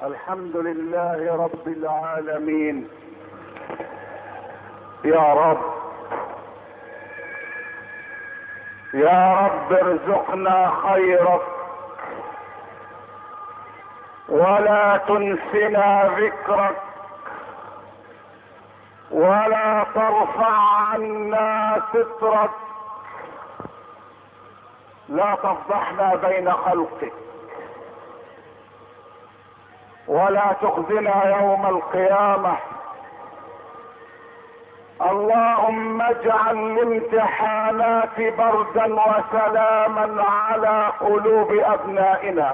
الحمد لله رب العالمين. يا رب يا رب ارزقنا خيرك ولا تنسنا ذكرك ولا ترفع عنا سترك. لا تفضحنا بين خلقك ولا تخزنا يوم القيامة. اللهم اجعل الامتحانات بردا وسلاما على قلوب ابنائنا.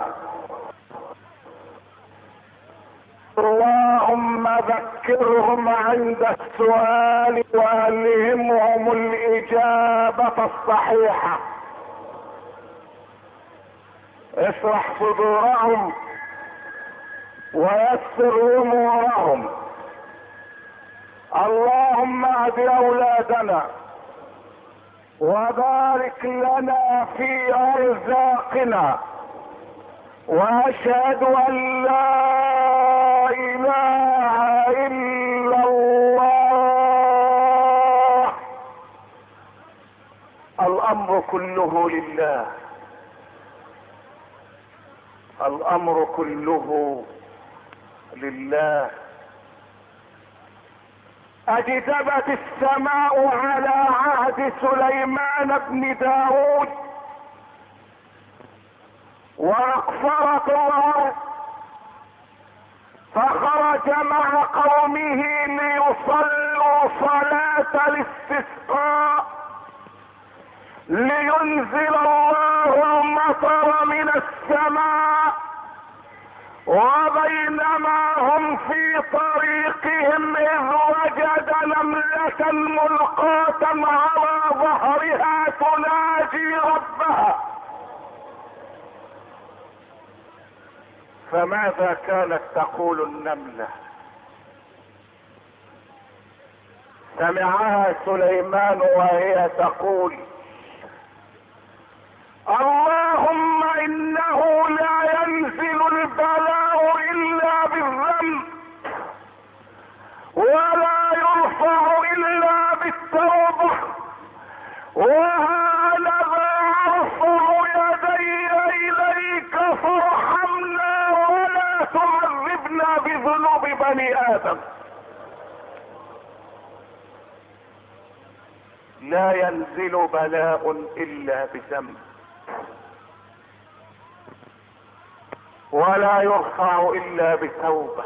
اللهم ذكرهم عند السؤال والهمهم الاجابة الصحيحة. اشرح صدورهم ويسر امورهم. اللهم اهد اولادنا وبارك لنا في ارزاقنا. واشهد ان لا اله الا الله. الامر كله لله، الامر كله لله. اجدبت السماء على عهد سليمان بن داود واقفرت الارض، فخرج مع قومه ليصلوا صلاة الاستسقاء لينزل الله المطر من السماء. وبينما هم في طريقهم اذ وجد نملة ملقاة على ظهرها تناجي ربها. فماذا كانت تقول النملة؟ سمعها سليمان وهي تقول: اللهم انه لا ينزل البلاء الا بالذنب ولا يرفع الا بالتوبة، وها انا ارفع يدي اليك فارحمنا ولا تعذبنا بذنوب بني ادم. لا ينزل بلاء الا بذنب ولا يرفع الا بتوبة.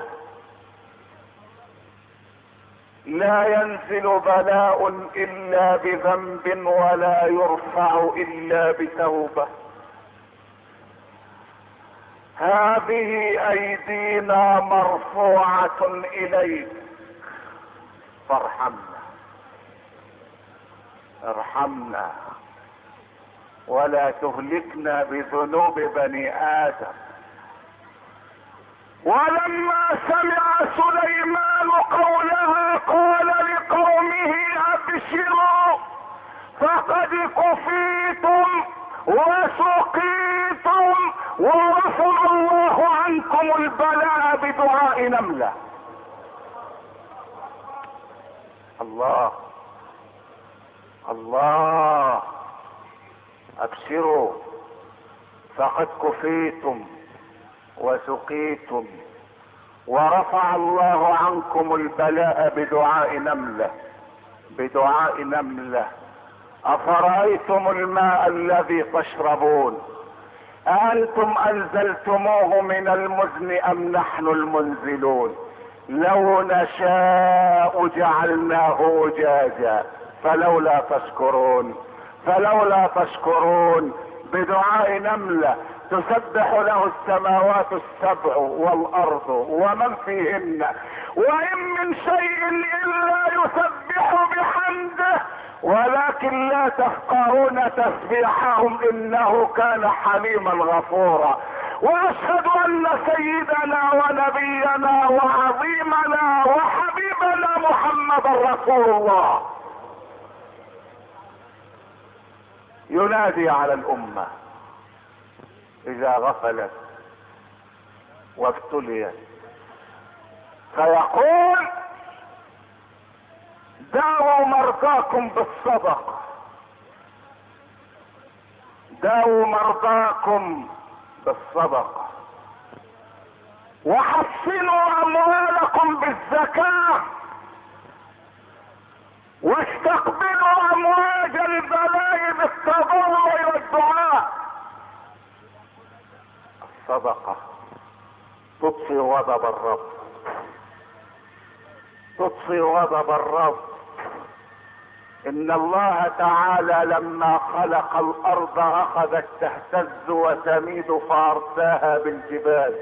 لا ينزل بلاء الا بذنب ولا يرفع الا بتوبة. هذه ايدينا مرفوعة اليك فارحمنا، ارحمنا ولا تهلكنا بذنوب بني ادم. ولما سمع سليمان قولها قال لقومه: ابشروا فقد كفيتم وسقيتم ورفع الله عنكم البلاء بدعاء نملة. الله الله، ابشروا فقد كفيتم وسقيتم ورفع الله عنكم البلاء بدعاء نملة، بدعاء نملة. افرأيتم الماء الذي تشربون أأنتم انزلتموه من المزن ام نحن المنزلون؟ لو نشاء جعلناه أجاجا فلولا تشكرون، فلولا تشكرون. بدعاء نملة تسبح له السماوات السبع والارض ومن فيهن وان من شيء الا يسبح بحمده ولكن لا تفقهون تسبيحهم انه كان حليما غفورا. واشهد ان سيدنا ونبينا وعظيمنا وحبيبنا محمد رسول الله ينادي على الامة اذا غفلت وابتليت، فيقول داووا مرضاكم بالصدقة، داووا مرضاكم بالصدقة، وحسنوا اموالكم بالزكاة، واستقبلوا امواج البلاء بالتضرع والدعاء. الصدقة تطفي غضب الرب، تطفي غضب الرب. ان الله تعالى لما خلق الارض اخذت تهتز وتميد فارساها بالجبال.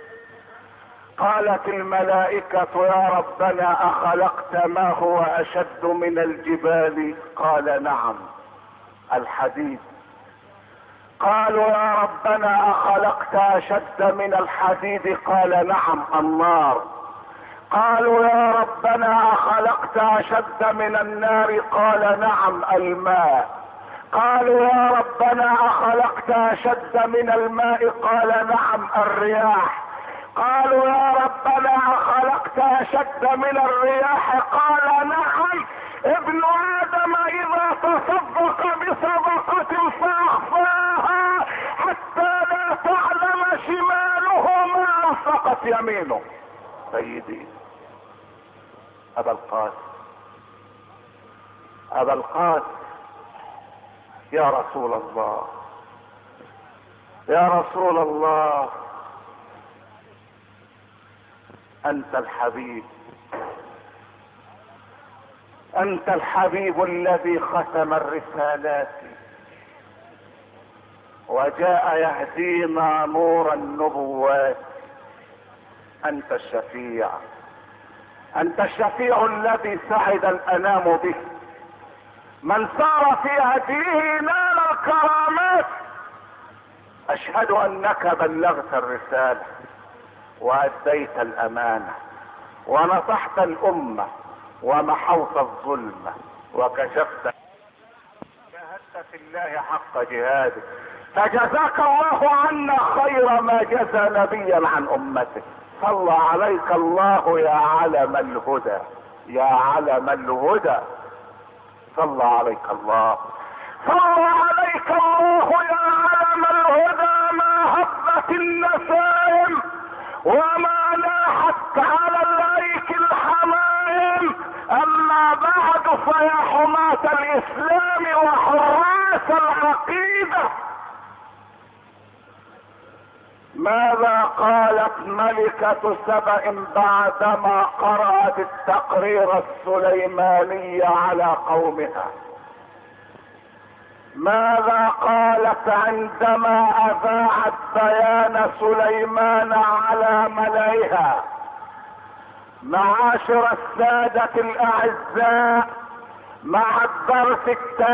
قالت الملائكة يا ربنا اخلقت ما هو اشد من الجبال؟ قال نعم، الحديد. قالوا يا ربنا اخلقت اشد من الحديد؟ قال نعم، النار. قالوا يا ربنا اخلقت اشد من النار؟ قال نعم، الماء. قالوا يا ربنا اخلقت اشد من الماء؟ قال نعم، الرياح. قالوا يا ربنا اخلقت اشد من الرياح؟ قال نعم، ابن ادم اذا تصدق بصدقة فاخفاها حتى لا تعلم شماله ما انفقت يمينه. سيدي ابا القاسم، ابا القاسم، يا رسول الله، يا رسول الله، انت الحبيب، انت الحبيب الذي ختم الرسالات وجاء يهدينا نور النبوات. انت الشفيع، انت الشفيع الذي سعد الانام به. من سار في هديه نال الكرامات. اشهد انك بلغت الرسالة واديت الامانة ونصحت الامة ومحوت الظلم وكشفت، جاهدت في الله حق جهاده، فجزاك الله عنا خير ما جزى نبيا عن امته. صلى عليك الله يا علم الهدى، يا علم الهدى، صلى عليك الله، صلى عليك الله يا علم الهدى. ما هبت النسائم وما لاحت على الايك الحمائم. اما بعد فيا حماة الاسلام وحراس العقيدة، ماذا قالت ملكة سبأ بعدما قرأت التقرير السليماني على قومها؟ ماذا قالت عندما اذاعت بيان سليمان على ملئها؟ معاشر السادة الاعزاء، مع الدرس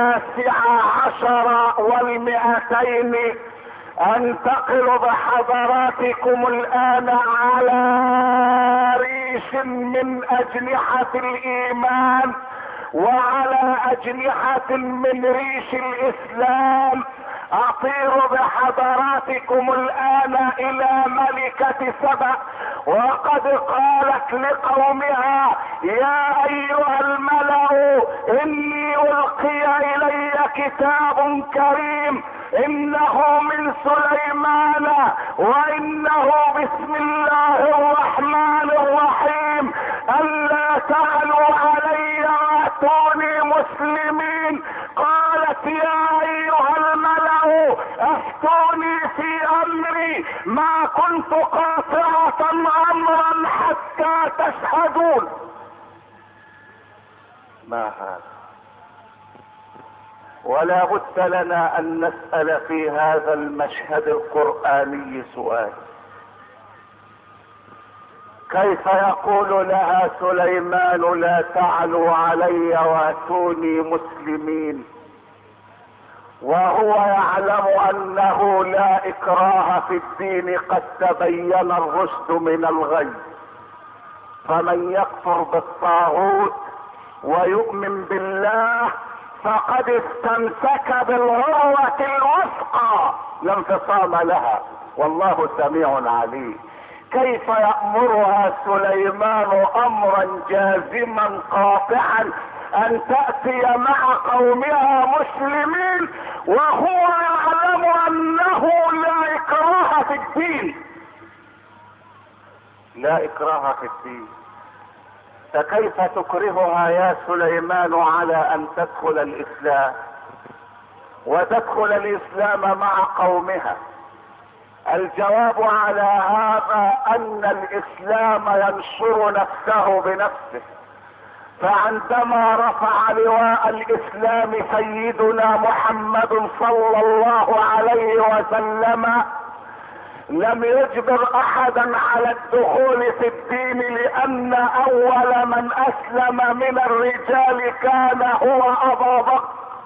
19 و200 انتقل بحضراتكم الان على ريش من اجنحة الايمان وعلى اجنحة من ريش الاسلام. اطير بحضراتكم الان الى ملكة سبأ، وقد قالت لقومها يا ايها الملأ اني القي الي كتاب كريم انه من سليمان وانه بسم الله الرحمن الرحيم، الا تعلوا علي واتوني مسلمين. قالت يا ايها الملأ افتوني في امري ما كنت قاطعة امرا حتى تشهدون. ما هذا؟ ولا بد لنا ان نسأل في هذا المشهد القرآني سؤال: كيف يقول لها سليمان لا تعلوا علي واتوني مسلمين، وهو يعلم انه لا اكراه في الدين، قد تبين الرشد من الغي. فمن يكفر بالطاغوت ويؤمن بالله فقد استمسك بالعروة الوثقى لا انفصام لها، والله سميع عليم. كيف يأمرها سليمان امرا جازما قاطعا ان تأتي مع قومها مسلمين وهو يعلم انه لا اكراه في الدين. لا اكراه في الدين، فكيف تكرهها يا سليمان على ان تدخل الاسلام وتدخل الاسلام مع قومها؟ الجواب على هذا ان الاسلام ينشر نفسه بنفسه، فعندما رفع لواء الاسلام سيدنا محمد صلى الله عليه وسلم لم يجبر احدا على الدخول في الدين، لان اول من اسلم من الرجال كان هو ابا بكر،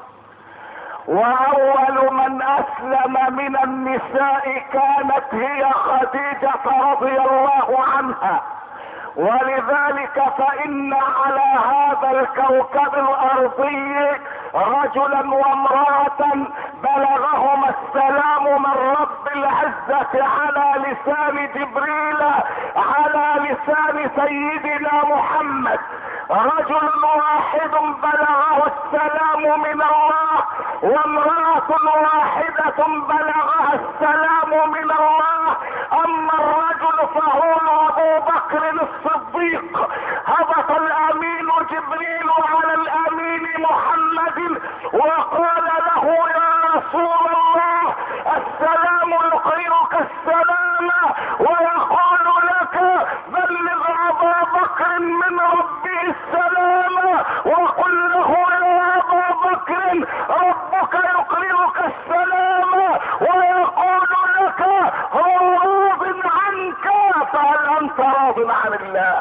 واول من اسلم من النساء كانت هي خديجة رضي الله عنها. ولذلك فان على هذا الكوكب الارضي رجلا وامرأة بلغهما السلام من رب العزة على لسان جبريل على لسان سيدنا محمد. رجل واحد بلغه السلام من الله، وامرأة واحدة بلغها السلام من الله. اما الرجل فهو ابو بكر الصديق. هبط الامين جبريل على الامين محمد وقال له يا رسول الله السلام يقرئك السلام ويقول لك بلغ ابا بكر من ربه السلام وقل له يا ابا بكر ربك يقرئك السلام ويقول لك هو راض عنك، فهل انت راض عن الله؟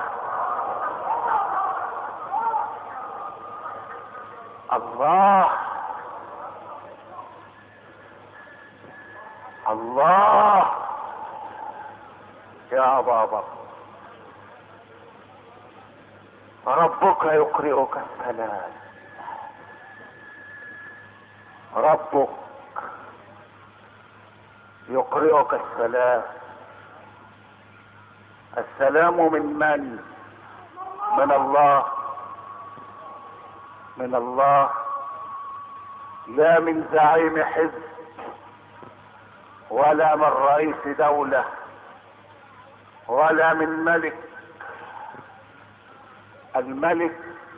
الله الله يا ابا بكر ربك يقرئك السلام. ربك يقرئك السلام. السلام من؟ من الله. من الله، لا من زعيم حزب ولا من رئيس دولة ولا من ملك. الملك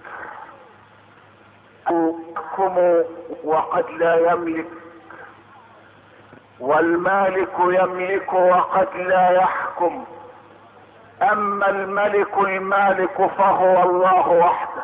يحكم وقد لا يملك، والمالك يملك وقد لا يحكم. اما الملك المالك فهو الله وحده.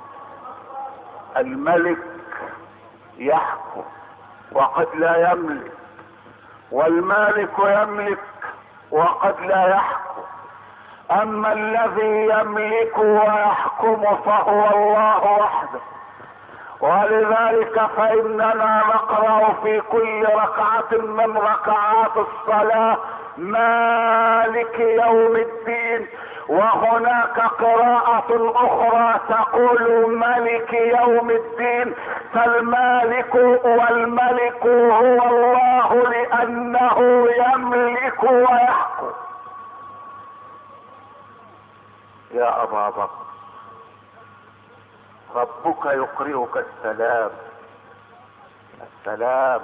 الملك يحكم وقد لا يملك، والمالك يملك وقد لا يحكم. اما الذي يملك ويحكم فهو الله وحده. ولذلك فاننا نقرأ في كل ركعة من ركعات الصلاة مالك يوم الدين، وهناك قراءة اخرى تقول ملك يوم الدين. فالمالك والملك هو الله لانه يملك ويحكم. يا ابا بكر ربك يقرئك السلام. السلام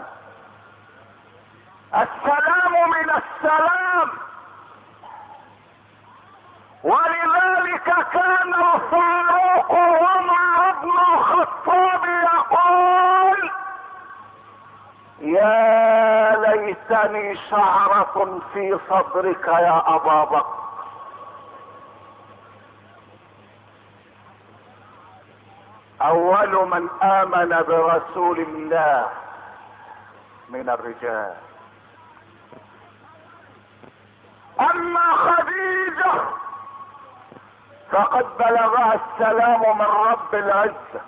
السلام من السلام. ولذلك كان الفاروق عمر بن الخطاب يقول يا ليتني شعرة في صدرك يا ابا بكر. اول من امن برسول الله من الرجال. اما خديجة فقد بلغها السلام من رب العزة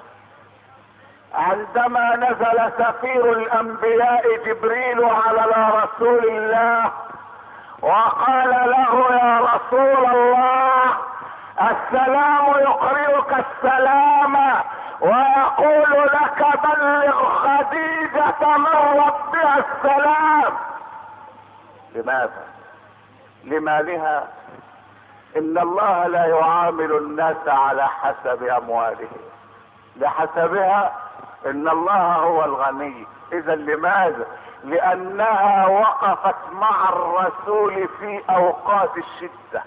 عندما نزل سفير الانبياء جبريل على رسول الله وقال له يا رسول الله السلام يقرئك السلام ويقول لك بلغ خديجة من ربها السلام. لماذا؟ لمالها ان الله لا يعامل الناس على حسب اموالهم، لحسبها، ان الله هو الغني. اذا لماذا؟ لانها وقفت مع الرسول في اوقات الشدة،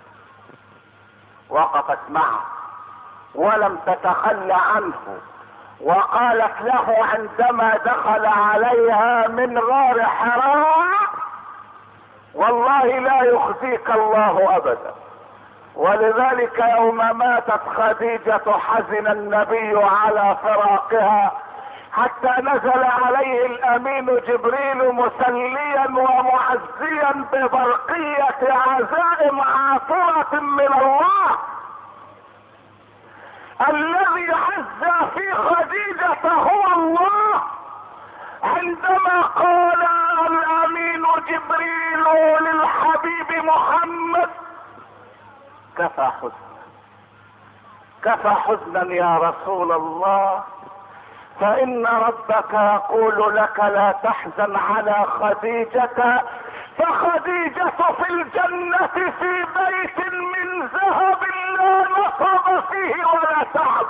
وقفت معه ولم تتخلى عنه، وقالت له عندما دخل عليها من غار حراء: والله لا يخزيك الله ابدا. ولذلك يوم ماتت خديجة حزن النبي على فراقها، حتى نزل عليه الامين جبريل مسليا ومعزيا ببرقية عزائم عاطرة من الله. الذي عز في خديجة هو الله. عندما قال الامين جبريل للحبيب محمد: كفى حزنا، كفى حزنا يا رسول الله، فان ربك يقول لك لا تحزن على خديجة، فخديجة في الجنة في بيت من ذهب لا نصب فيه ولا تعب.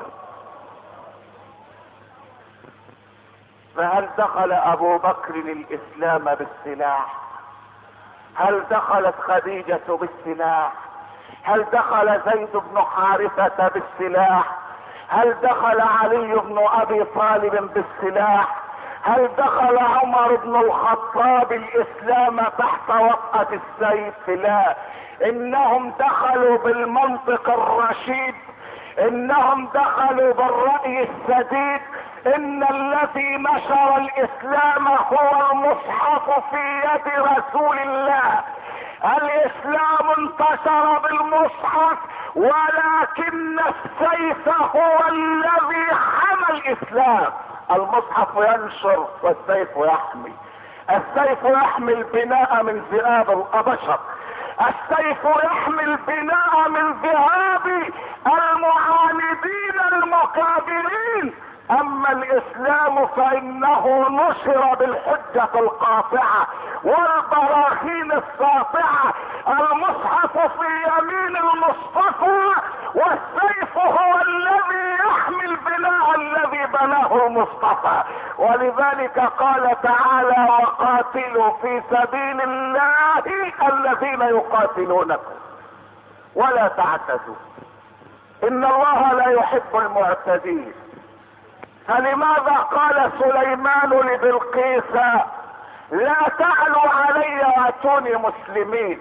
فهل دخل ابو بكر الاسلام بالسلاح؟ هل دخلت خديجة بالسلاح؟ هل دخل زيد بن حارثة بالسلاح؟ هل دخل علي بن ابي طالب بالسلاح؟ هل دخل عمر بن الخطاب الاسلام تحت وطأة السيف؟ لا، انهم دخلوا بالمنطق الرشيد، انهم دخلوا بالرأي السديد. ان الذي نشر الاسلام هو المصحف في يد رسول الله. الاسلام انتشر بالمصحف، ولكن السيف هو الذي حمى الاسلام. المصحف ينشر والسيف يحمي. السيف يحمي البناء من ذئاب البشر، السيف يحمي البناء من ذئاب المعاندين المكابرين. اما الاسلام فانه نشر بالحجة القاطعة والبراهين الساطعة. المصحف في يمين المصطفى، والسيف هو الذي يحمي البناء الذي بناه المصطفى. ولذلك قال تعالى: وقاتلوا في سبيل الله الذين يقاتلونكم ولا تعتدوا ان الله لا يحب المعتدين. فلماذا قال سليمان لبلقيس: لا تعلوا علي واتوني مسلمين؟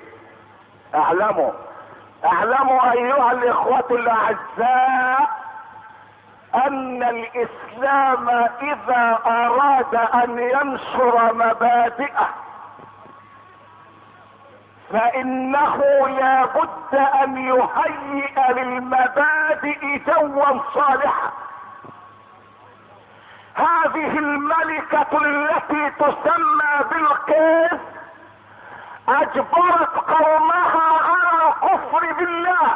اعلموا ايها الاخوة الاعزاء ان الاسلام اذا اراد ان ينشر مبادئه فانه لا بد ان يهيئ للمبادئ جوا صالحا. هذه الملكة التي تسمى بلقيس اجبرت قومها على الكفر بالله،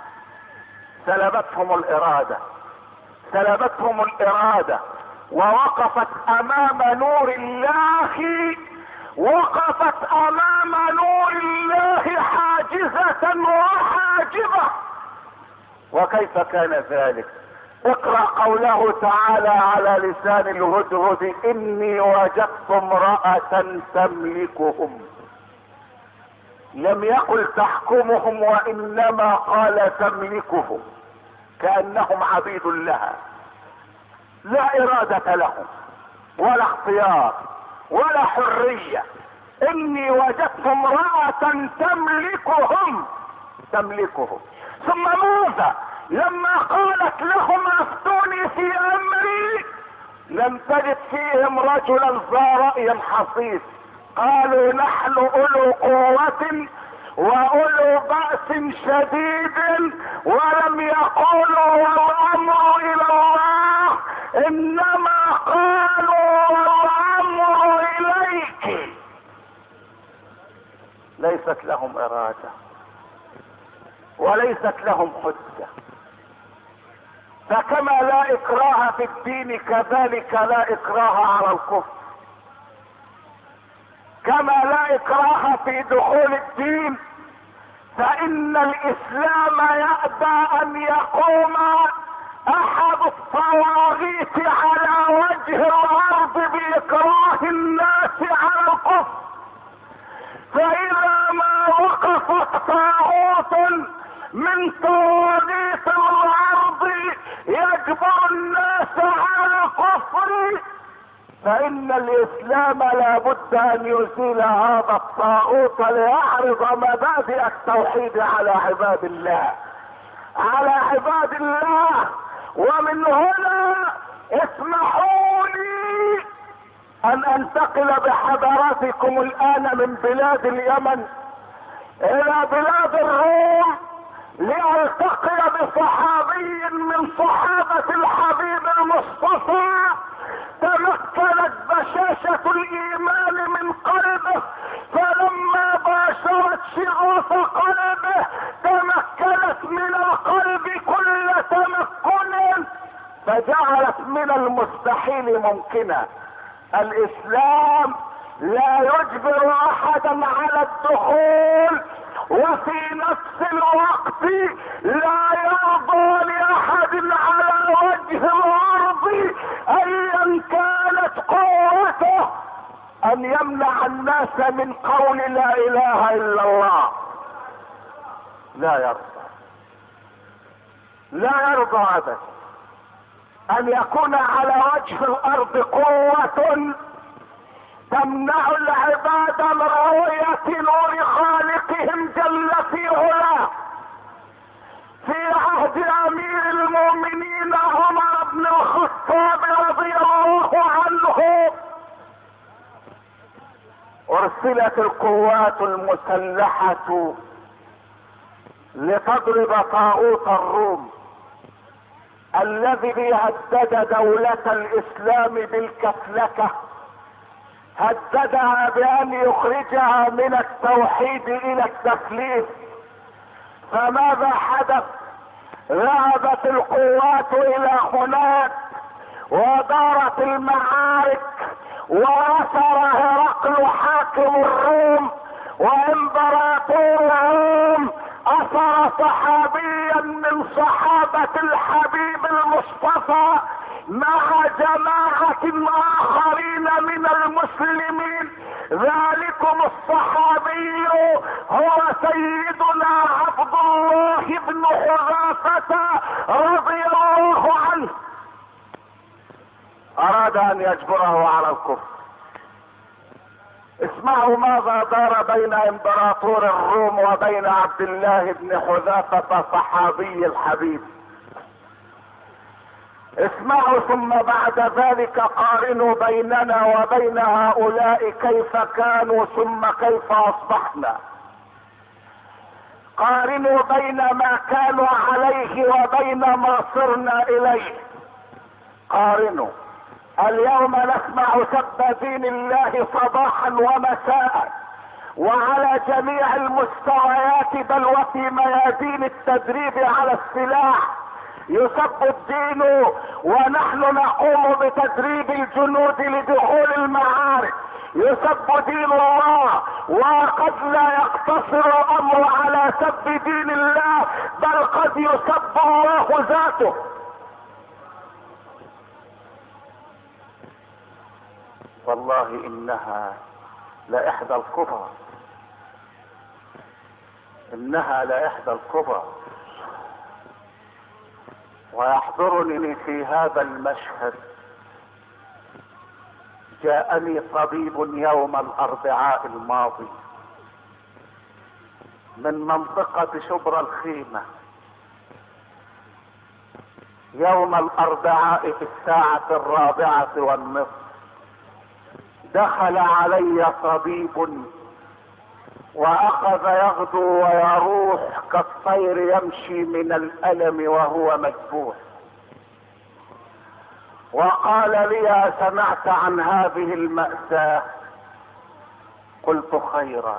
سلبتهم الارادة ووقفت امام نور الله، وقفت امام نور الله حاجزة وحاجبة. وكيف كان ذلك؟ اقرأ قوله تعالى على لسان الهدهد: اني وجدت امرأة تملكهم. لم يقل تحكمهم، وانما قال تملكهم، كأنهم عبيد لها، لا ارادة لهم ولا اختيار ولا حرية. اني وجدت امرأة تملكهم. ثم ماذا؟ لما قالت لهم افتوني في امري، لم تجد فيهم رجلا ذا رأي حصيف. قالوا نحن اولو قوة واولو بأس شديد، ولم يقولوا والامر الى الله، انما قالوا والامر اليك. ليست لهم ارادة وليست لهم حجة. فكما لا اكراه في الدين كذلك لا اكراه على الكفر. كما لا اكراه في دخول الدين فان الاسلام يأبى ان يقوم احد الطواغيت على وجه الارض باكراه الناس على الكفر. فاذا ما وقفت طاغوت من طواغيت الارض يجبر الناس على الكفر، فان الاسلام لا بد ان يزيل هذا الطاغوت ليعرض مبادئ التوحيد على عباد الله، على عباد الله. ومن هنا اسمحوا لي ان انتقل بحضراتكم الان من بلاد اليمن الى بلاد الروم لالتقي بصحابي من صحابة الحبيب المصطفى تمكنت بشاشة الايمان من قلبه، فلما باشرت شغوف قلبه تمكنت من القلب كل تمكن، فجعلت من المستحيل ممكنا. الاسلام لا يجبر احدا على الدخول، وفي نفس الوقت لا يرضى لاحد على وجه الارض ايا كانت قوته ان يمنع الناس من قول لا اله الا الله. لا يرضى، لا يرضى ابدا ان يكون على وجه الارض قوة تمنع العباد من رؤية نور خالقهم جل في علاه. في عهد امير المؤمنين عمر بن الخطاب رضي الله عنه ارسلت القوات المسلحة لتضرب طاغوت الروم الذي هدد دولة الاسلام بالكفلكة، هددها بان يخرجها من التوحيد الى التثليث. فماذا حدث؟ ذهبت القوات الى هناك ودارت المعارك، وأثر هرقل حاكم الروم وامبراطور الروم اثر صحابيا من صحابة الحبيب المصطفى مع جماعة اخرين من المسلمين. ذلكم الصحابي هو سيدنا عبد الله بن حذافة رضي الله عنه. اراد ان يجبره على الكفر. اسمعوا ماذا دار بين امبراطور الروم وبين عبد الله بن حذافة صحابي الحبيب. اسمعوا ثم بعد ذلك قارنوا بيننا وبين هؤلاء كيف كانوا ثم كيف اصبحنا. قارنوا بين ما كانوا عليه وبين ما صرنا اليه. قارنوا. اليوم نسمع سب دين الله صباحا ومساء وعلى جميع المستويات، بل وفي ميادين التدريب على السلاح يسب الدين، ونحن نقوم بتدريب الجنود لدخول المعارك. يسب دين الله، وقد لا يقتصر الامر على سب دين الله، بل قد يسب الله ذاته. والله انها لاحدى الكبر، انها لاحدى الكبر. ويحضرني في هذا المشهد جاءني طبيب يوم الاربعاء الماضي من منطقة شبرا الخيمة، يوم الاربعاء في الساعة 4:15 دخل علي طبيب واخذ يغدو ويروح كالطير يمشي من الالم وهو مذبوح، وقال لي: سمعت عن هذه المأساة؟ قلت: خيرا.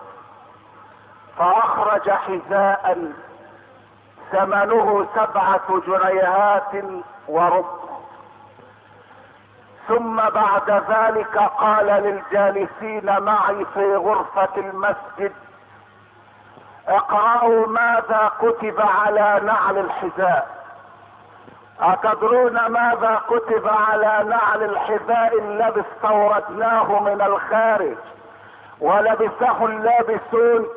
فاخرج حذاء ثمنه 7 جنيهات وربع، ثم بعد ذلك قال للجالسين معي في غرفة المسجد: اقرأوا ماذا كتب على نعل الحذاء. أتدرون ماذا كتب على نعل الحذاء الذي استوردناه من الخارج ولبسه اللابسون؟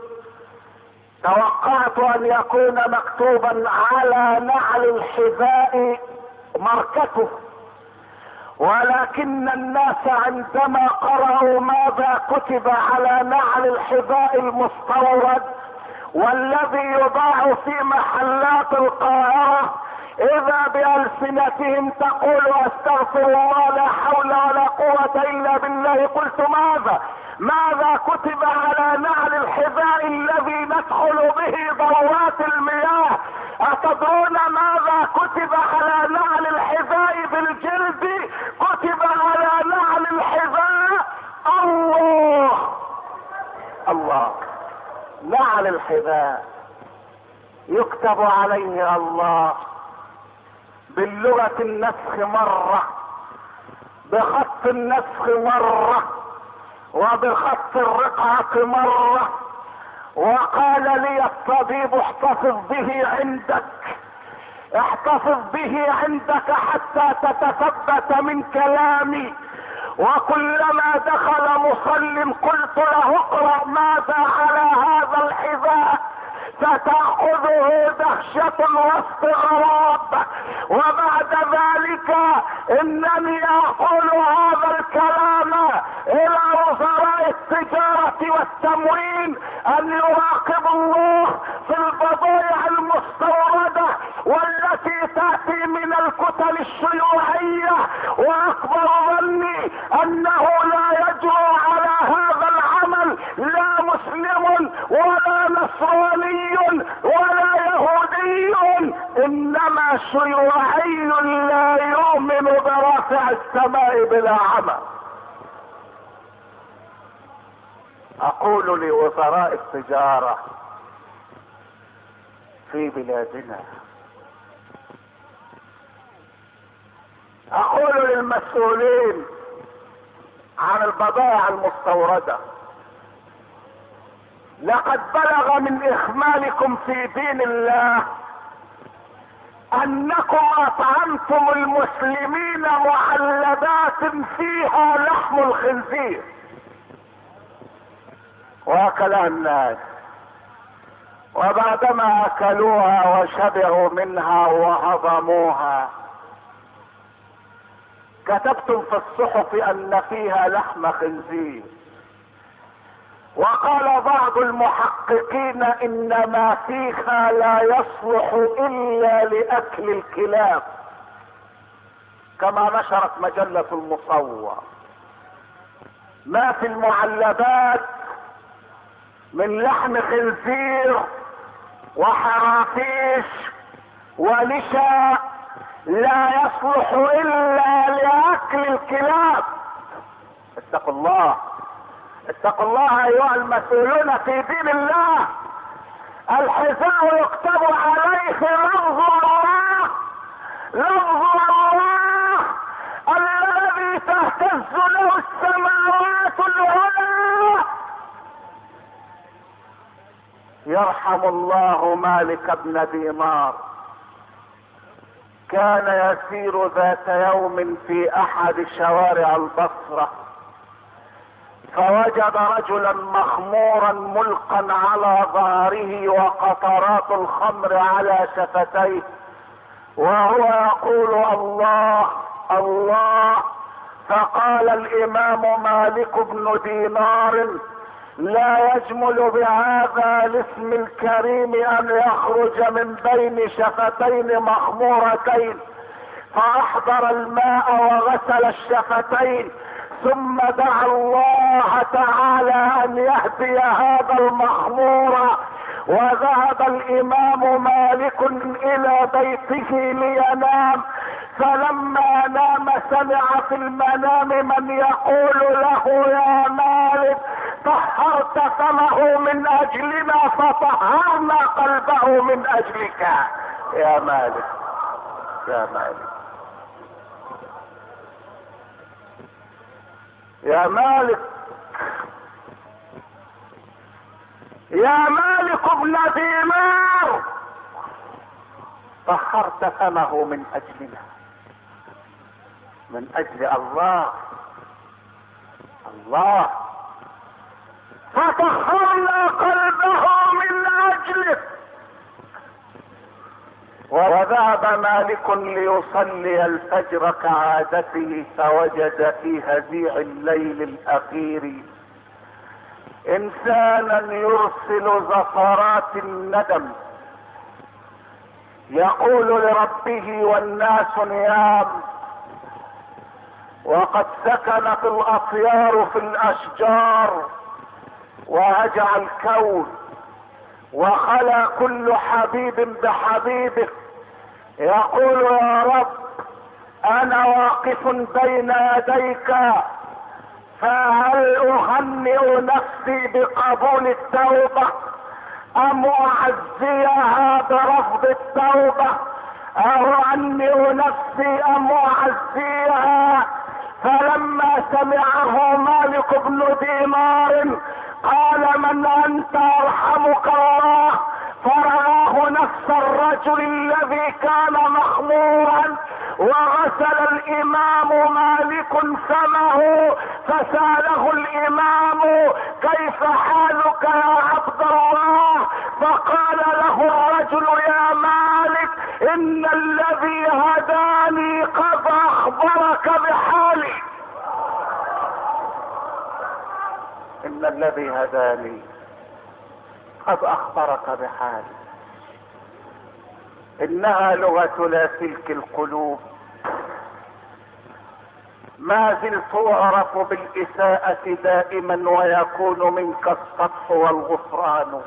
توقعت ان يكون مكتوبا على نعل الحذاء ماركته، ولكن الناس عندما قرأوا ماذا كتب على نعل الحذاء المستورد والذي يباع في محلات القاهرة، اذا بألسنتهم تقول استغفر الله لا حول ولا قوة الا بالله. قلت ماذا كتب على نعل الحذاء الذي ندخل به دورات المياه؟ أتدرون ماذا كتب على نعل الحذاء بالجلد؟ كتب على نعل الحذاء الله. الله. نعل الحذاء يكتب عليه الله باللغة النسخ مرة، بخط النسخ مرة، وبخط الرقعة مرة. وقال لي الطبيب احتفظ به عندك، احتفظ به عندك حتى تتثبت من كلامي. وكلما دخل مصل قلت له اقرأ ماذا على هذا الحذاء، فتأخذه دهشة واستغراب. وبعد ذلك انني اقول هذا الكلام الى وزراء التجارة والتموين ان يراقبوا الله في البضائع المستوردة والتي تأتي من الكتل الشيوعية. واكبر ظني انه لا يجرؤ على هذا العمل لا مسلم ولا نصراني ولا يهودي، انما شيوعي لا يؤمن برافع السماء بلا عمى. اقول لوزراء التجارة في بلادنا، اقول للمسؤولين عن البضائع المستوردة، لقد بلغ من اخمالكم في دين الله انكم اطعمتم المسلمين معلبات فيها لحم الخنزير واكلها الناس، وبعدما اكلوها وشبعوا منها وهضموها كتبتم في الصحف ان فيها لحم خنزير. وقال بعض المحققين ان ما فيها لا يصلح الا لاكل الكلاب، كما نشرت مجلة المصور. ما في المعلبات من لحم خنزير وحرافيش ونشا لا يصلح الا لاكل الكلاب. اتقوا الله، اتقوا الله ايها المسؤولون في دين الله. الحذاء يكتب عليه لفظ الله، لفظ الله الذي تهتز له السماوات العلى. يرحم الله مالك بن دينار، كان يسير ذات يوم في احد شوارع البصرة، فوجد رجلا مخمورا ملقا على ظهره وقطرات الخمر على شفتيه، وهو يقول الله الله. فقال الامام مالك بن دينار: لا يجمل بهذا الاسم الكريم ان يخرج من بين شفتين مخمورتين. فاحضر الماء وغسل الشفتين، ثم دعا الله تعالى ان يهدي هذا المخمور. وذهب الامام مالك الى بيته لينام، فلما نام سمع في المنام من يقول له: يا مالك، طهرت فمه من اجلنا فطهرنا قلبه من اجلك. يا مالك، يا مالك، يا مالك. يا مالك ابن دينار طهرت فمه من اجلنا، من اجل الله، الله فطهرنا قلبه من اجلك. وذهب مالك ليصلي الفجر كعادته، فوجد في هزيع الليل الاخير انسانا يرسل زفرات الندم، يقول لربه والناس نيام، وقد سكنت الاطيار في الاشجار وهجع الكون وخلا كل حبيب بحبيبه، يقول يا رب انا واقف بين يديك، فهل اهنئ نفسي بقبول التوبة ام اعزيها برفض التوبة؟ اهنئ نفسي ام اعزيها؟ فلما سمعه مالك بن دينار قال من انت يرحمك الله، فرآه نفس الرجل الذي كان مخمورا، وغسل الامام مالك فمه، فسأله الامام كيف حالك يا عبد الله؟ فقال له الرجل يا مالك ان الذي هداني قد اخبرك بحالي، ان الذي هداني قد اخبرك بحالي. انها لغة لاسلك القلوب، ما زلت اعرف بالاساءة دائما ويكون منك السطح والغفران،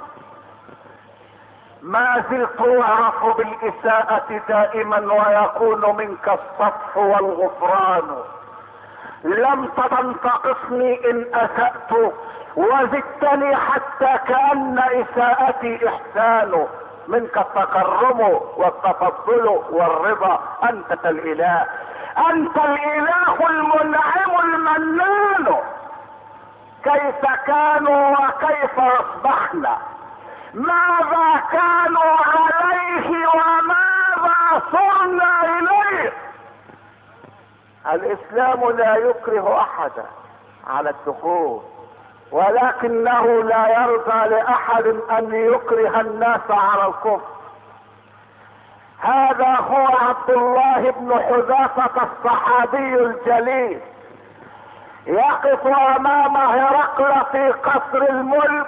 ما زلت اعرف بالاساءة دائما ويكون منك السطح والغفران. لم تنتقصني ان اسأت وزدتني حتى كأن اساءتي احسان، منك التكرم والتفضل والرضا، انت الاله، انت الاله المنعم المنان. كيف كانوا وكيف اصبحنا، ماذا كانوا عليه وماذا صرنا اليه. الاسلام لا يكره احدا على الدخول، ولكنه لا يرضى لاحد ان يكره الناس على الكفر. هذا هو عبد الله بن حذافة الصحابي الجليل، يقف امام هرقل في قصر الملك.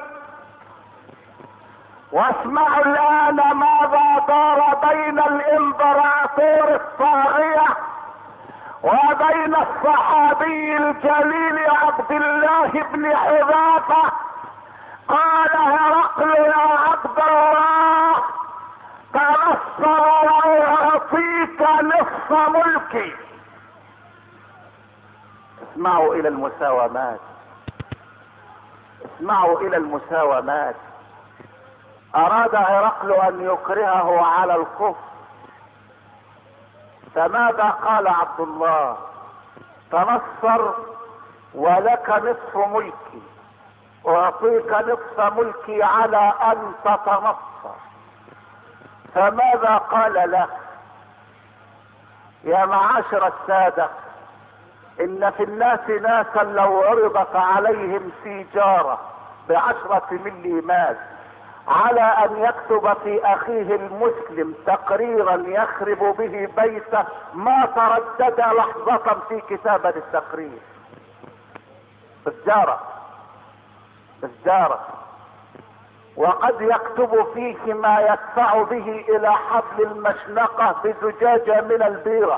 واسمعوا الان ماذا دار بين الامبراطور الطاغية وبين الصحابي الجليل عبد الله بن حذافة. قال هرقل يا عبد الله تنصر واعطيك نصف ملكي. اسمعوا الى المساومات، اسمعوا الى المساومات. اراد هرقل ان يكرهه على الكفر، فماذا قال عبد الله؟ تنصر ولك نصف ملكي، اعطيك نصف ملكي على ان تتنصر. فماذا قال له؟ يا معاشر السادة، ان في الناس ناسا لو عرضت عليهم سيجارة ب10 مليمات على ان يكتب في اخيه المسلم تقريرا يخرب به بيته ما تردد لحظة في كتابة التقرير. بالجارة، بالجارة. وقد يكتب فيه ما يدفع به الى حبل المشنقة بزجاجة من البيرة.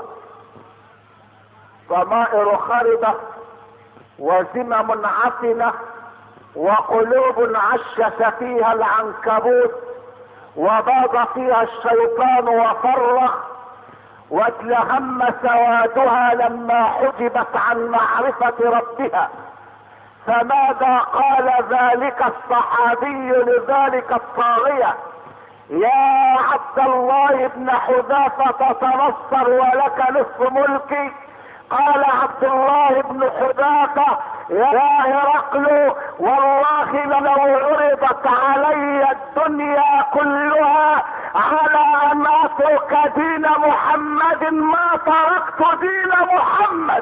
ضمائر خربة وزمم عفنة وقلوب عشش فيها العنكبوت وباض فيها الشيطان وفرخ، واتلهم سوادها لما حجبت عن معرفة ربها. فماذا قال ذلك الصحابي لذلك الطاغية؟ يا عبد الله بن حذافة تنصر ولك نصف ملكي. قال عبد الله بن حذافة يا هرقل والله لو عرضت علي الدنيا كلها على ان اترك دين محمد ما تركت دين محمد.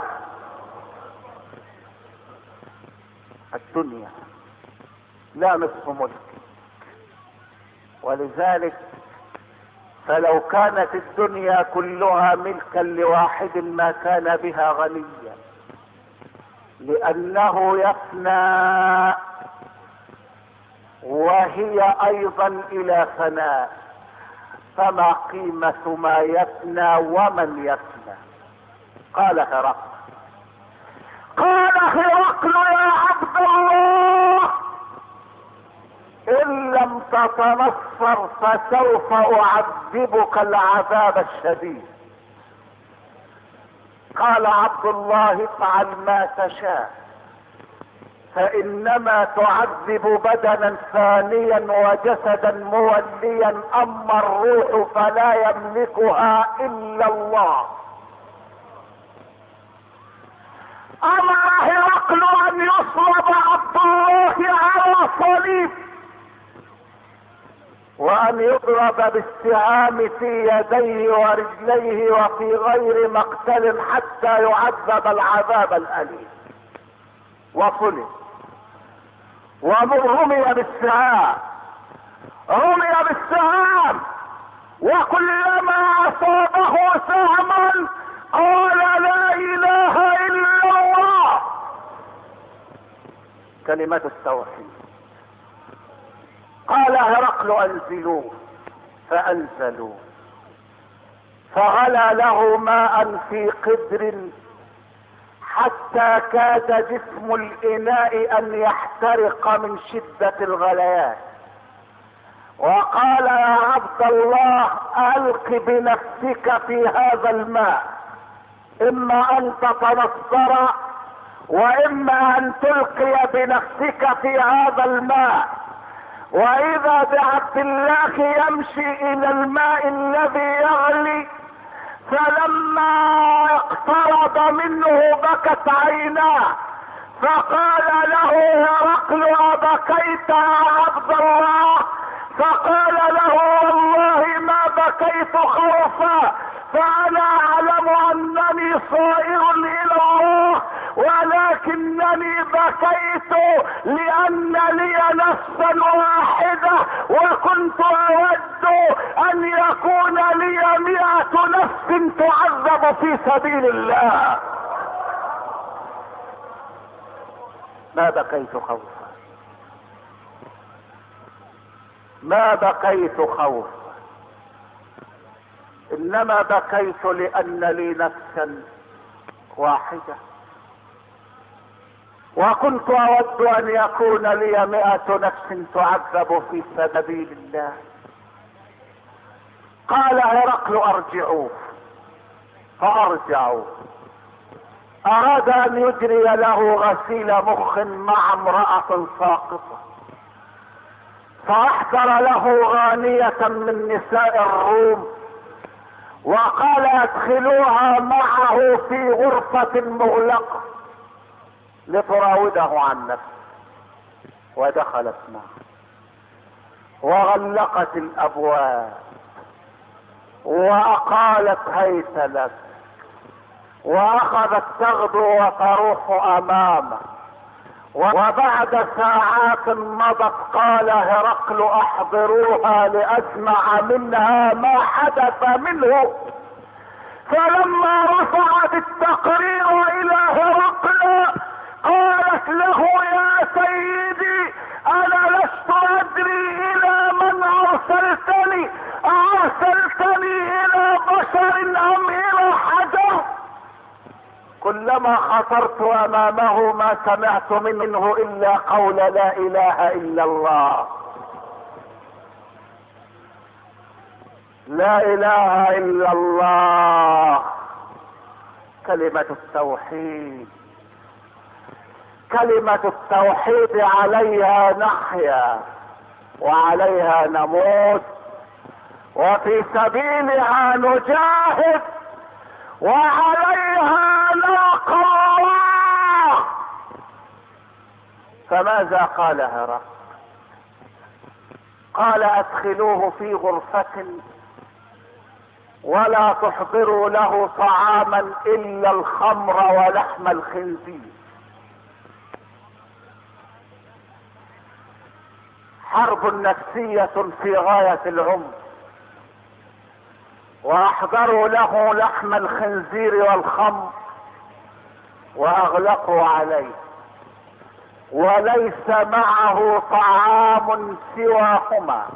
الدنيا لا نصف ملك، ولذلك فلو كانت الدنيا كلها ملكا لواحد ما كان بها غنيا، لانه يفنى وهي ايضا الى فناء، فما قيمة ما يفنى ومن يفنى؟ قال هرقل يا عبد الله ان لم تتنصر فسوف اعذبك العذاب الشديد. قال عبد الله افعل ما تشاء، فانما تعذب بدنا فانيا وجسدا موليا، اما الروح فلا يملكها الا الله. امر هرقل ان يصلب عبد الله على صليب، وان يضرب بالسهام في يديه ورجليه وفي غير مقتل حتى يعذب العذاب الاليم. وصلب ورمي بالسهام، وكلما اصابه سهما قال لا اله الا الله، كلمة التوحيد. قال هرقل انزلوه، فانزلوه فغلى له ماء في قدر حتى كاد جسم الاناء ان يحترق من شدة الغليان. وقال يا عبد الله الق بنفسك في هذا الماء، اما ان تتنصر واما ان تلقي بنفسك في هذا الماء. واذا بعبد الله يمشي الى الماء الذي يغلي، فلما اقترب منه بكت عيناه، فقال له هرقل ابكيت يا عبد الله؟ فقال له والله ما بكيت خوفا، فانا اعلم انني صائر الى الله، ولكنني بكيت لان لي نفسا واحدة، وكنت اود ان يكون لي 100 نفس تعذب في سبيل الله. ما بكيت خوفا، ما بكيت خوفا، انما بكيت لان لي نفسا واحدة، وكنت اود ان يكون لي 100 نفس تعذب في سبيل الله. قال هرقل ارجعوه، فارجعوه. اراد ان يجري له غسيل مخ مع امرأة ساقطة، فاحضر له غانية من نساء الروم وقال ادخلوها معه في غرفة مغلقة لتراوده عن نفسه. ودخلت معه وغلقت الابواب واقالت هيت لك، واخذت تغدو وتروح امامه. وبعد ساعات مضت قال هرقل احضروها لاسمع منها ما حدث منه. فلما رفعت التقرير الى هرقل قالت له يا سيدي انا لست ادري الى من ارسلتني الى بشر ام الى حجر؟ كلما خطرت امامه ما سمعت منه الا قول لا اله الا الله، لا اله الا الله، كلمة التوحيد. كلمة التوحيد عليها نحيا وعليها نموت، وفي سبيلها نجاهد، وعليها نلقى الله. فماذا قال هرقل؟ قال ادخلوه في غرفة ولا تحضروا له طعاما الا الخمر ولحم الخنزير. حرب نفسية في غاية العمق. واحضروا له لحم الخنزير والخمر واغلقوا عليه، وليس معه طعام سواهما.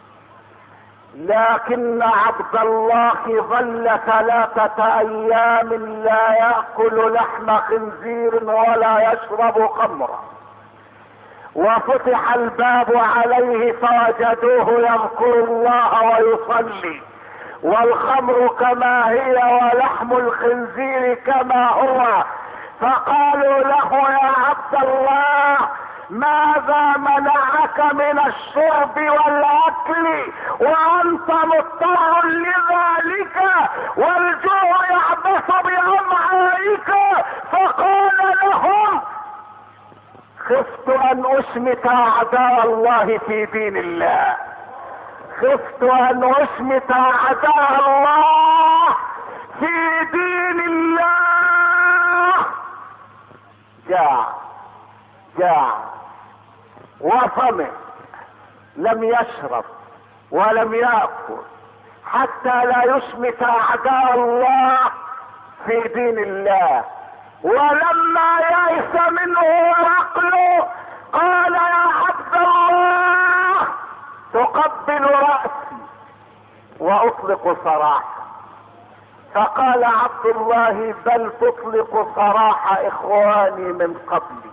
لكن عبد الله ظل 3 ايام لا يأكل لحم خنزير ولا يشرب خمرا. وفتح الباب عليه فوجدوه يذكر الله ويصلي، والخمر كما هي ولحم الخنزير كما هو. فقالوا له يا عبد الله ماذا منعك من الشرب والاكل وانت مضطر لذلك والجوع يعبث بامعائك؟ فقال لهم خفت ان اشمت اعداء الله في دين الله، خفت ان اشمت اعداء الله في دين الله. جاع وصمت، لم يشرب ولم يأكل حتى لا يشمت اعداء الله في دين الله. ولما يئس منه هرقل قال يا عبد الله تقبل رأسي واطلق سراحا. فقال عبد الله بل تطلق سراح اخواني من قبلي.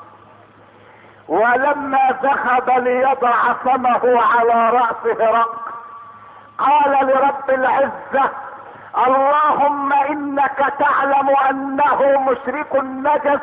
ولما ذهب ليضع فمه على رأس هرقل قال لرب العزة اللهم انك تعلم انه مشرك نجس،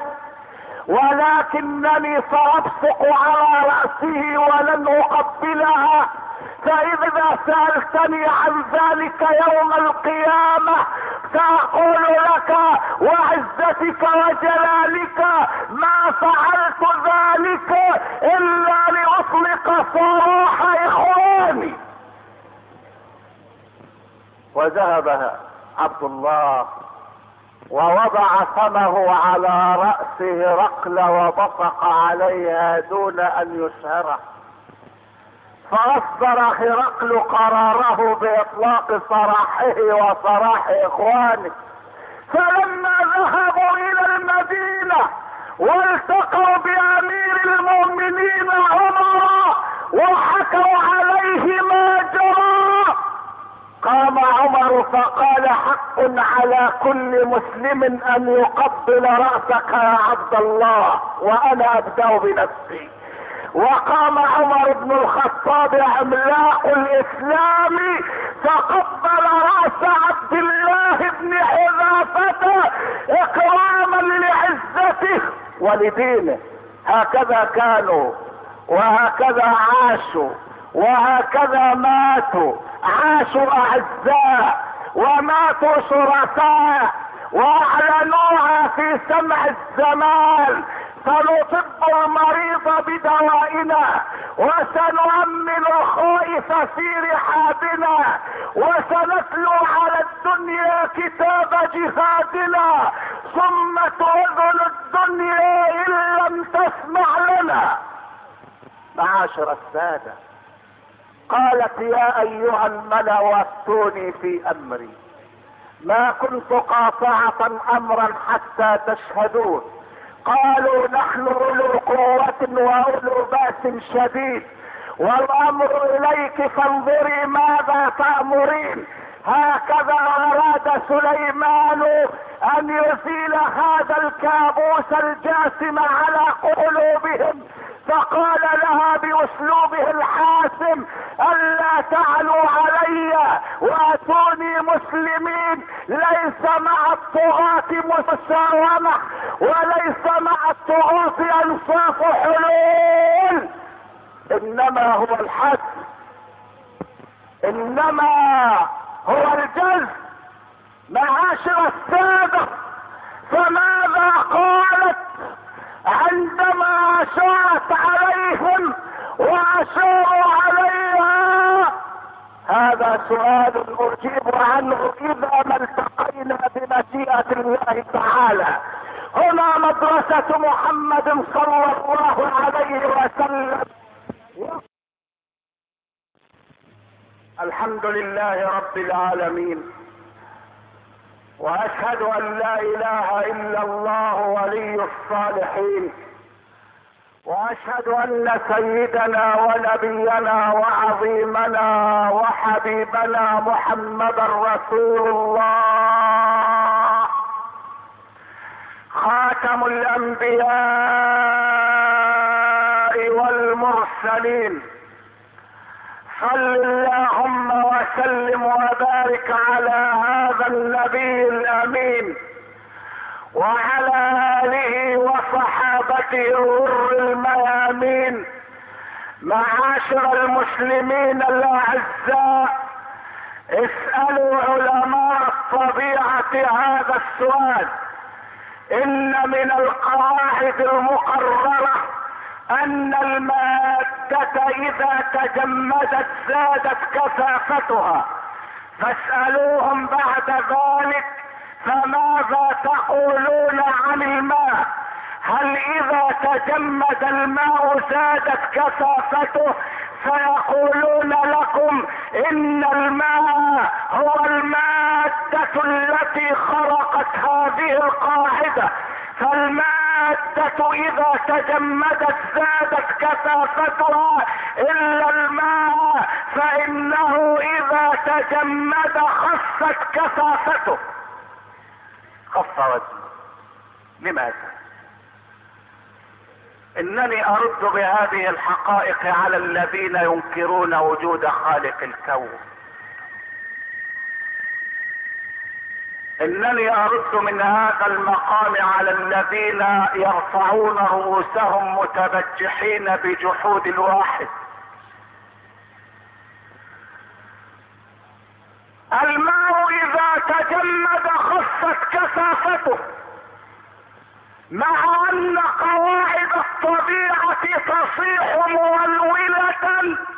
ولكنني سأبصق على رأسه ولن اقبلها، فاذا سألتني عن ذلك يوم القيامة سأقول لك وعزتك وجلالك ما فعلت ذلك الا لاطلق سراح اخواني. وذهب عبد الله ووضع فمه على رأس هرقل وبصق عليها دون ان يشهره. فاصدر هرقل قراره باطلاق سراحه وسراح اخوانه. فلما ذهبوا الى المدينة والتقوا بامير المؤمنين عمر وحكوا عليه ما جرى قام عمر فقال حق على كل مسلم ان يقبل رأسك يا عبد الله وانا ابدأ بنفسي. وقام عمر بن الخطاب عملاق الاسلام فقبل رأس عبد الله بن حذافة اكراما لعزته ولدينه. هكذا كانوا وهكذا عاشوا وهكذا ماتوا. عاشوا اعزاء وماتوا شرفاء واعلنوها في سمع الزمان. سنطب المريض بدوائنا وسنؤمن الخائف في رحابنا وسنتلو على الدنيا كتاب جهادنا ثم تؤذن الدنيا ان لم تسمع لنا. معاشر السادة قالت يا ايها الملأ افتوني في امري ما كنت قاطعة امرا حتى تشهدون. قالوا نحن اولو قوة واولو بأس شديد والامر اليك فانظري ماذا تأمرين. هكذا اراد سليمان ان يزيل هذا الكابوس الجاسم على قلوبهم فقال لها باسلوبه الحاسم الا تعلوا علي واتوني مسلمين. ليس مع الطغاة مساومة وليس مع الطغاة انصاف حلول، انما هو الحد، انما هو الجزم. معاشر السادة فماذا قالت؟ عندما شاءت عليهم واشاروا عليها؟ هذا سؤال اجيب عنه اذا ما التقينا بمشيئة الله تعالى. هنا مدرسة محمد صلى الله عليه وسلم. الحمد لله رب العالمين، واشهد ان لا اله الا الله ولي الصالحين، واشهد ان سيدنا ونبينا وعظيمنا وحبيبنا محمدا رسول الله خاتم الانبياء والمرسلين. صل اللهم وسلم وبارك على هذا النبي الامين وعلى آله وصحابته الغر الميامين. معاشر المسلمين الاعزاء، اسألوا علماء الطبيعة هذا السؤال. ان من القواعد المقررة ان المادة اذا تجمدت زادت كثافتها، فاسألوهم بعد ذلك فماذا تقولون عن الماء؟ هل اذا تجمد الماء زادت كثافته؟ فيقولون لكم ان الماء هو المادة التي خرقت هذه القاعدة، فالمادة اذا تجمدت زادت كثافتها، الا الماء فانه اذا تجمد خفت كثافته. خف وزنه. لماذا؟ انني ارد بهذه الحقائق على الذين ينكرون وجود خالق الكون. انني ارد من هذا المقام على الذين يرفعون رؤوسهم متبجحين بجحود الواحد. الماء اذا تجمد خفت كثافته، مع ان قواعد الطبيعة تصيح مولولة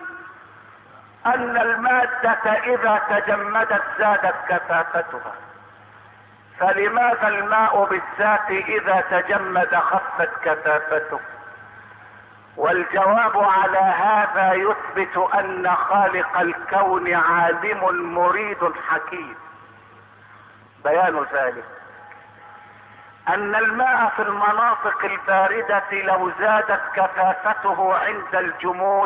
ان المادة اذا تجمدت زادت كثافتها، فلماذا الماء بالذات اذا تجمد خفت كثافته؟ والجواب على هذا يثبت ان خالق الكون عالم مريد حكيم. بيان ذلك ان الماء في المناطق الباردة لو زادت كثافته عند الجمود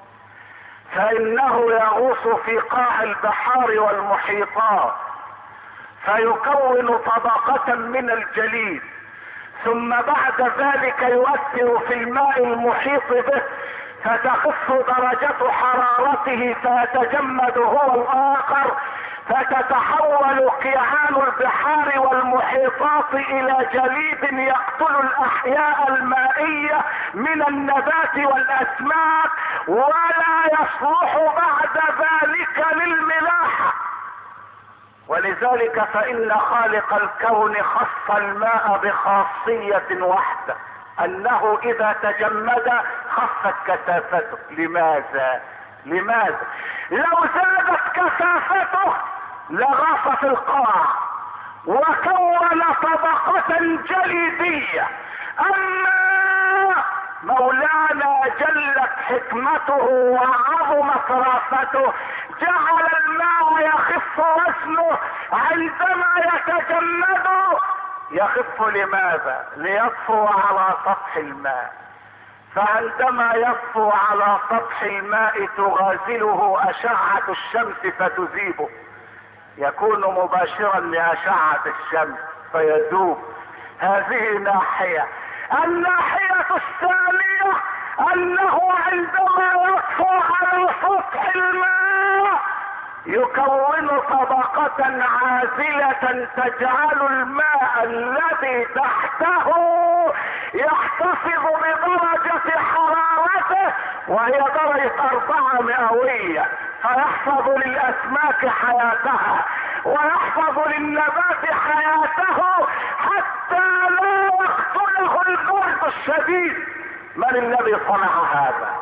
فانه يغوص في قاع البحار والمحيطات فيكون طبقة من الجليد، ثم بعد ذلك يؤثر في الماء المحيط به فتخف درجة حرارته فيتجمد هو الاخر، فتتحول قيعان البحار والمحيطات الى جليد يقتل الاحياء المائية من النبات والاسماك، ولا يصلح بعد ذلك للملاحة. ولذلك فإن خالق الكون خص الماء بخاصية واحدة، أنه إذا تجمد خفت كثافته. لماذا؟ لو زادت كثافته لغاص في القاع وكون طبقة جليدية. أما مولانا جلت حكمته وعظمت رافته جعل الماء يخف وزنه عندما يتجمد. يخف لماذا؟ ليطفو على سطح الماء، فعندما يطفو على سطح الماء تغازله اشعة الشمس فتذيبه، يكون مباشرا لاشعة الشمس فيذوب. هذه ناحية. الناحية الثانية انه عندما يطفو على سطح الماء يكون طبقة عازلة تجعل الماء الذي تحته يحتفظ بدرجة حرارته وهي درجة 4 مئوية، فيحفظ للاسماك حياتها ويحفظ للنبات حياته حتى لا يقتله والبرد الشديد. من الذي صنع هذا؟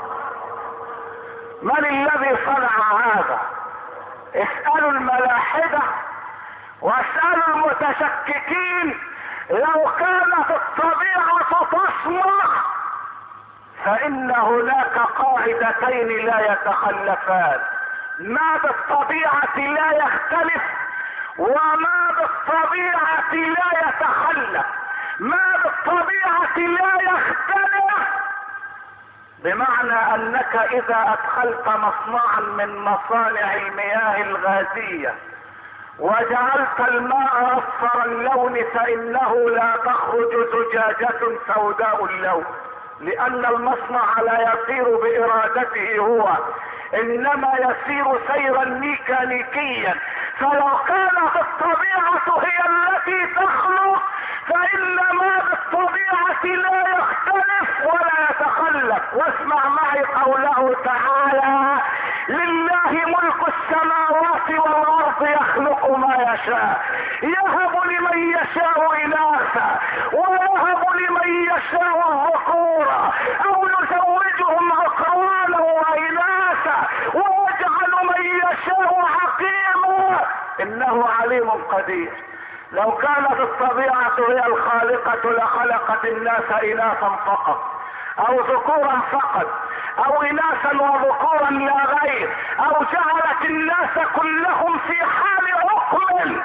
من الذي صنع هذا؟ اسألوا الملاحدة واسألوا المتشككين. لو كانت الطبيعة تصنع فإن هناك قاعدتين لا يتخلفان: ما بالطبيعة لا يختلف، وما بالطبيعة لا يتخلف. ما بالطبيعة لا يختلف بمعنى انك اذا ادخلت مصنعا من مصانع المياه الغازية وجعلت الماء اصفر اللون فانه لا تخرج زجاجة سوداء اللون، لان المصنع لا يسير بارادته هو، انما يسير سيرا ميكانيكيا. فلو كانت الطبيعة هي التي تخلق فإن ما بالطبيعة لا يختلف ولا يتخلف. واسمع معي قوله تعالى: لله ملك السماوات والأرض يخلق ما يشاء يهب لمن يشاء إناثا ويهب لمن يشاء الذكورا أو يزوجهم ذكرانا وإناثا ويجعل من يشاء عقيما إنه عليم قدير. لو كانت الطبيعة هي الخالقة لخلقت الناس إناثا فقط أو ذكورا فقط أو إناثا وذكورا لا غير، أو جعلت الناس كلهم في حال حكم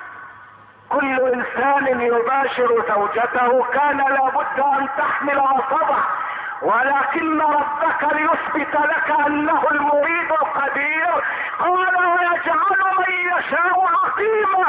كل إنسان يباشر زوجته كان لابد أن تحمل وتضع، ولكن ربك ليثبت لك أنه المريد القدير قال: ويجعل من يشاء عقيما.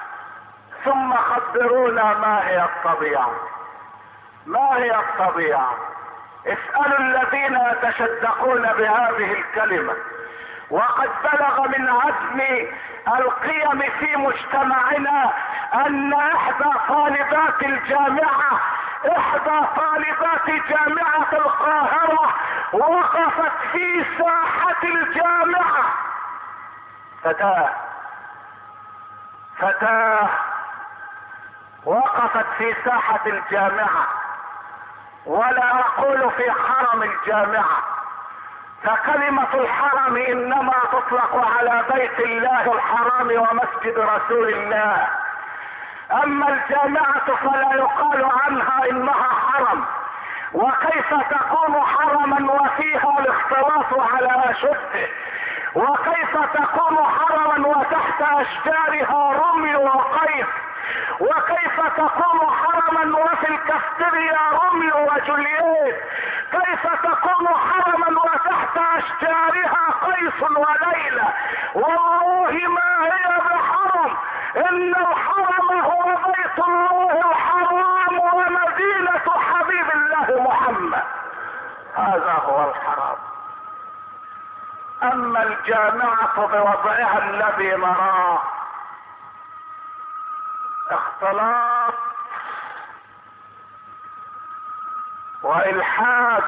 ثم خبرونا ما هي الطبيعة؟ ما هي الطبيعة؟ اسألوا الذين يتشدقون بهذه الكلمة. وقد بلغ من عزم القيم في مجتمعنا ان احدى طالبات جامعة القاهرة وقفت في ساحة الجامعة. فتاة وقفت في ساحة الجامعة، ولا اقول في حرم الجامعة، فكلمة الحرم انما تطلق على بيت الله الحرام ومسجد رسول الله. اما الجامعة فلا يقال عنها انها حرم. وكيف تكون حرما وفيها الاختلاط على اشده؟ وكيف تكون حرما وتحت اشجارها رمي وقيس؟ وكيف تكون حرما وفي الكافتيريا روميو وجولييت؟ كيف تكون حرما وتحت اشجارها قيس وليلى؟ والله ما هي بحرم، ان الحرم هو بيت الله الحرام ومدينة حبيب الله محمد، هذا هو الحرام. اما الجامعة بوضعها الذي نراه اختلاط والحاد.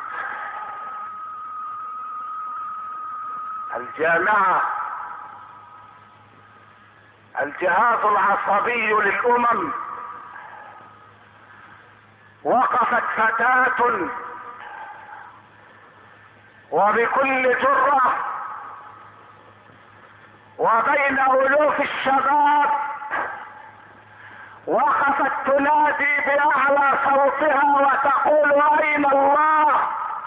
الجامعة الجهاز العصبي للامم. وقفت فتاة وبكل جرة وبين الوف الشباب وقفت تنادي باعلى صوتها وتقول: اين الله؟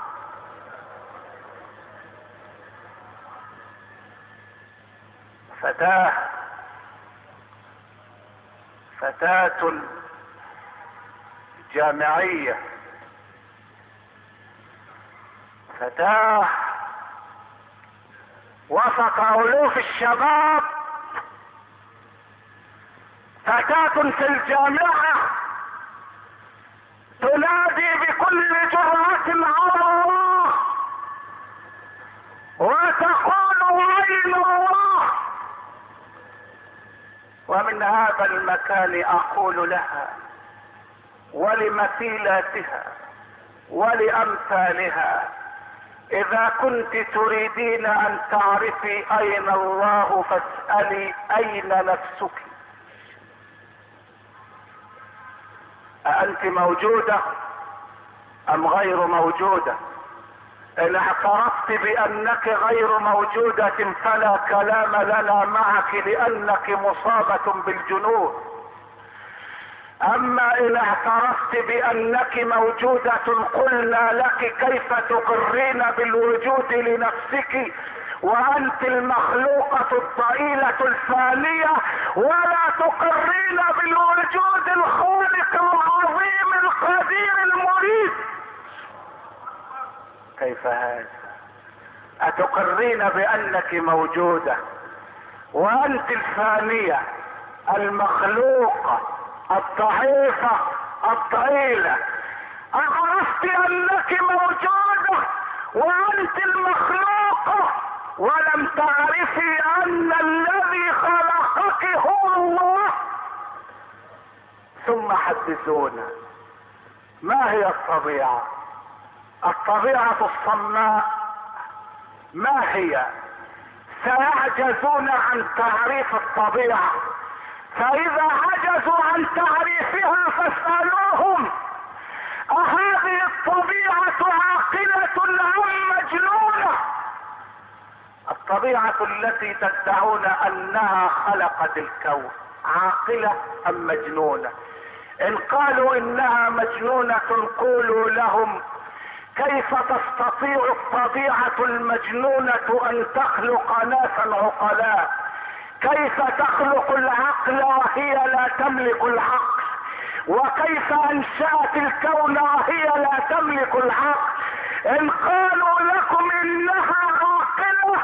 فتاة جامعية، فتاة وسط الوف الشباب، فتاة في الجامعة تنادي بكل جرأة على الله وتقول: اين الله؟ ومن هذا المكان اقول لها ولمثيلاتها ولامثالها: اذا كنت تريدين ان تعرفي اين الله فاسألي اين نفسك. أأنت موجودة أم غير موجودة؟ إن اعترفت بأنك غير موجودة فلا كلام لنا معك لأنك مصابة بالجنون. أما إن اعترفت بأنك موجودة قلنا لك كيف تقرين بالوجود لنفسك وأنت المخلوقة الضئيلة الفانية، ولا تقرين بالوجود الخالق العظيم القدير المريد؟ كيف هذا؟ أتقرين بأنك موجودة وأنت الفانية المخلوقة الضعيفة الضئيلة؟ أعرفت أنك موجودة وأنت المخلوقة ولم تعرفي أن الذي خلقك هو الله؟ ثم حدثونا، ما هي الطبيعة؟ الطبيعة الصماء ما هي؟ سيعجزون عن تعريف الطبيعة، فإذا عجزوا عن تعريفها فاسألوهم أهذه الطبيعة عاقلة أم مجنونة؟ الطبيعة التي تدعون أنها خلقت الكون عاقلة أم مجنونة؟ إن قالوا إنها مجنونة قولوا لهم كيف تستطيع الطبيعة المجنونة أن تخلق ناسا عقلاء؟ كيف تخلق العقل وهي لا تملك العقل؟ وكيف أنشأت الكون وهي لا تملك العقل؟ إن قالوا لكم إنها عاقلة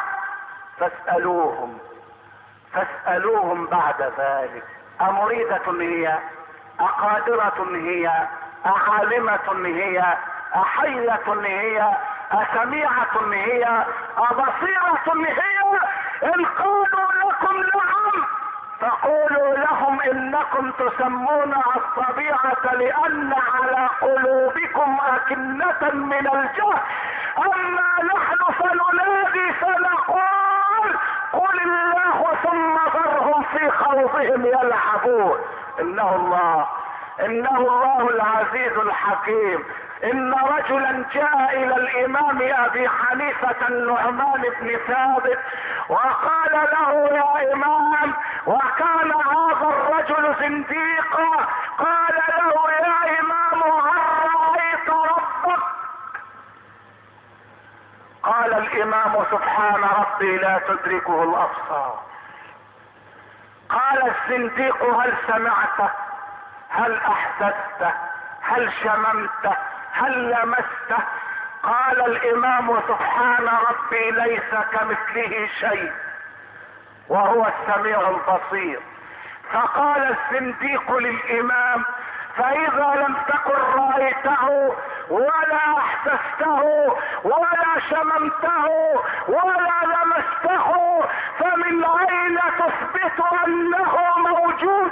فاسألوهم بعد ذلك أمريدة هي؟ أقادرة هي؟ أعالمة هي؟ أحية هي؟ أسميعة هي؟ أبصيرة هي؟ إن قالوا لكم نعم فقولوا لهم إنكم تسمونها الطبيعة لأن على قلوبكم أكنة من الجهل، أما نحن فننادي فنقول قل الله ثم ذرهم في خوضهم يلعبون. إنه الله العزيز الحكيم. إن رجلا جاء إلى الإمام أبي حنيفة النعمان بن ثابت وقال له يا إمام، وكان هذا الرجل زنديقا، قال له يا إمام هل رأيت ربك؟ قال الإمام سبحان ربي لا تدركه الأبصار. قال الزنديق هل سمعته؟ هل أحسسته؟ هل شممته؟ هل لمسته؟ قال الإمام سبحان ربي ليس كمثله شيء وهو السميع البصير. فقال الزنديق للإمام فإذا لم تكن رأيته ولا احسسته ولا شممته ولا لمسته فمن أين تثبت أنه موجود؟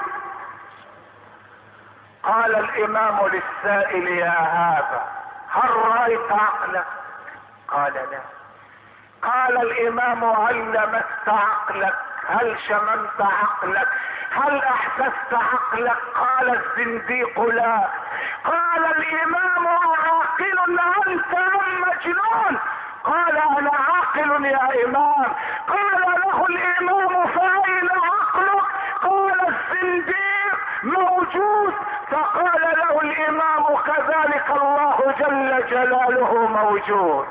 قال الإمام للسائل يا هذا هل رأيت عقلك؟ قال لا. قال الإمام هل لمست عقلك؟ هل شممت عقلك؟ هل احسست عقلك؟ قال الزنديق لا. قال الإمام عاقل انت ام مجنون؟ قال انا عاقل يا امام. قال له الامام فاين عقلك؟ قال الزنديق موجود. فقال له الامام كذلك الله جل جلاله موجود.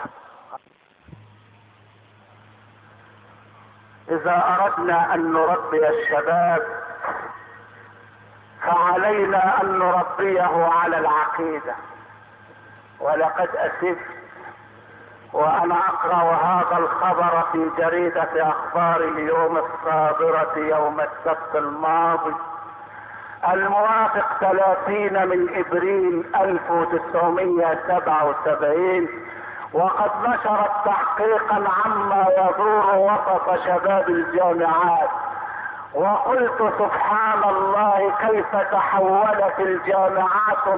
اذا اردنا ان نربي الشباب فعلينا ان نربيه على العقيدة. ولقد اسفت وانا اقرأ هذا الخبر في جريدة اخبار اليوم الصادرة يوم السبت الماضي الموافق 30 من ابريل 1977، وقد نشرت تحقيقا عما يدور وسط شباب الجامعات. وقلت سبحان الله كيف تحولت الجامعات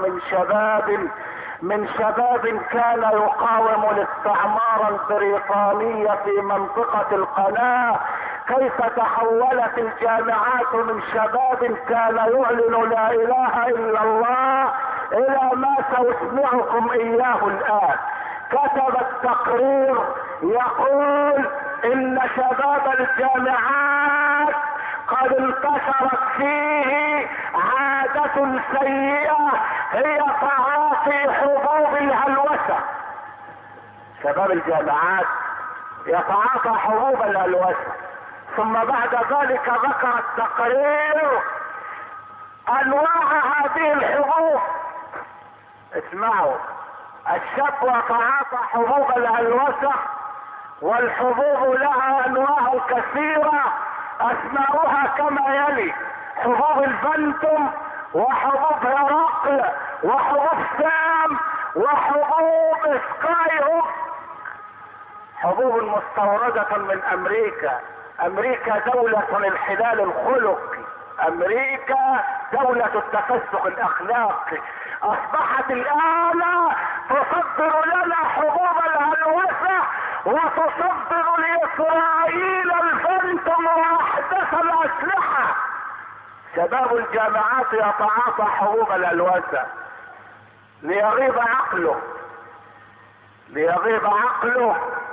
من شباب كان يقاوم الاستعمار البريطاني في منطقة القناة، كيف تحولت الجامعات من شباب كان يعلن لا اله الا الله الى ما ساسمعكم اياه الان. كتب التقرير يقول ان شباب الجامعات قد انتشرت فيه عادة سيئة هي تعاطي حبوب الهلوسة. شباب الجامعات يتعاطى حبوب الهلوسة. ثم بعد ذلك ذكر التقرير انواع هذه الحبوب. اسمعوا، الشاب يتعاطى حبوب الهلوسة، والحبوب لها انواع كثيرة اسماؤها كما يلي: حبوب الفانتوم، وحبوب هرقل، وحبوب سام، وحبوب سكاي هوك. حبوب مستوردة من امريكا. امريكا دولة الانحلال الخلقي، امريكا دولة التفسخ الاخلاقي. اصبحت الان تصدر لنا حبوب الهلوسة وتصدر لاسرائيل الفانتوم واحدث الاسلحة. شباب الجامعات يتعاطى حبوب الهلوسة ليغيب عقله، ليغيب عقله،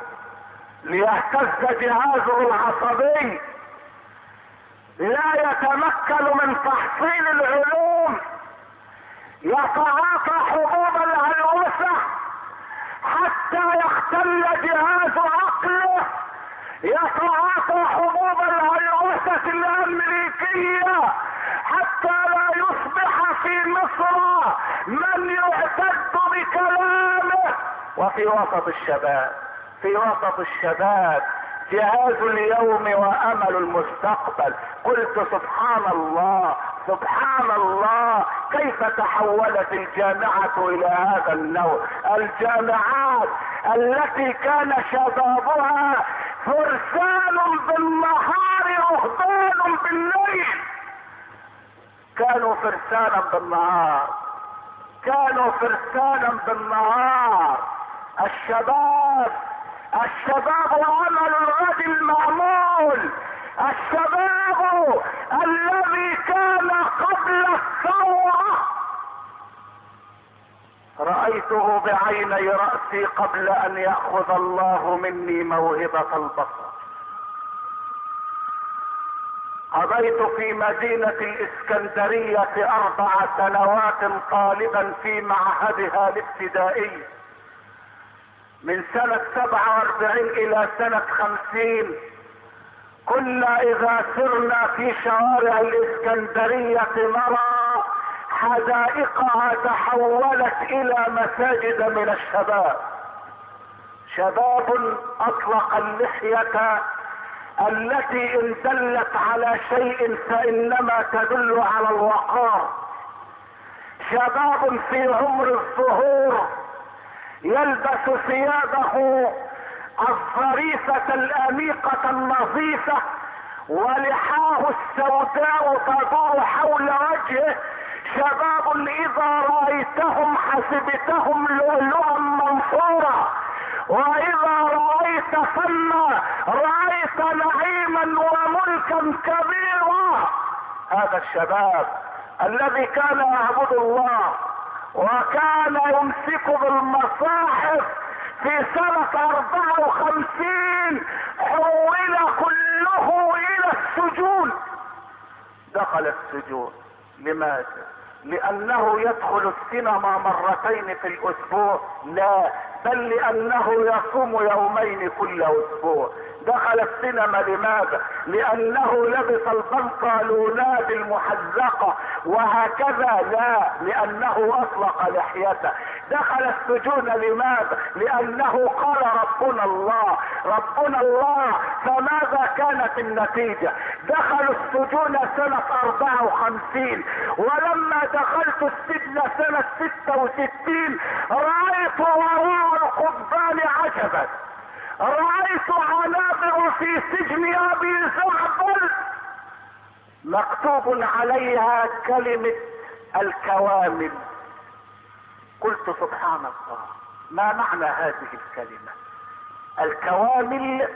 ليهتز جهازه العصبي، لا يتمكن من تحصيل العلوم. يتعاطى حبوب الهلوسة حتى يختل جهاز عقله. يتعاطى حبوب الهلوسة الامريكية حتى لا يصبح في مصر من يعتد بكلامه. وفي وسط الشباب، في وسط الشباب جهاز اليوم وامل المستقبل. قلت سبحان الله، سبحان الله، كيف تحولت الجامعة الى هذا النوع. الجامعات التي كان شبابها فرسان بالنهار رهبان بالليل، كانوا فرسانا بالنهار، كانوا فرسانا بالنهار. الشباب عمل الغد المأمول. الشباب الذي كان قبل الثورة رأيته بعيني رأسي قبل ان يأخذ الله مني موهبة البصر. قضيت في مدينة الاسكندرية 4 سنوات طالبا في معهدها الابتدائي، من سنة 47 الى سنة 50. كنا اذا سرنا في شوارع الاسكندرية نرى حدائقها تحولت الى مساجد من الشباب. شباب اطلق اللحية التي ان دلت على شيء فانما تدل على الوقار. شباب في عمر الظهور يلبس ثيابه الظريفة الأنيقة النظيفة ولحاه السوداء تدور حول وجهه. شباب إذا رأيتهم حسبتهم لؤلؤا منصورا، وإذا رأيت ثم رأيت نعيما وملكا كبيرا. هذا الشباب الذي كان يعبد الله وكان يمسك بالمصاحف في سنة 54 حول كله الى السجون. دخل السجون لماذا؟ لانه يدخل السينما 2 في الاسبوع؟ لا، بل لانه يصوم 2 كل اسبوع. دخل السينما لماذا؟ لانه لبس البنطلونات المحزقة وهكذا؟ لا، لانه اطلق لحيته. دخل السجون لماذا؟ لانه قال ربنا الله، ربنا الله. فماذا كانت النتيجة؟ دخلوا السجون سنة 54، ولما دخلت السجن سنة 66 رأيت وراء القضبان عجبا. رأيت عنابر في سجن ابي زعبل مكتوب عليها كلمة الكوامل. قلت سبحان الله، ما معنى هذه الكلمة الكوامل؟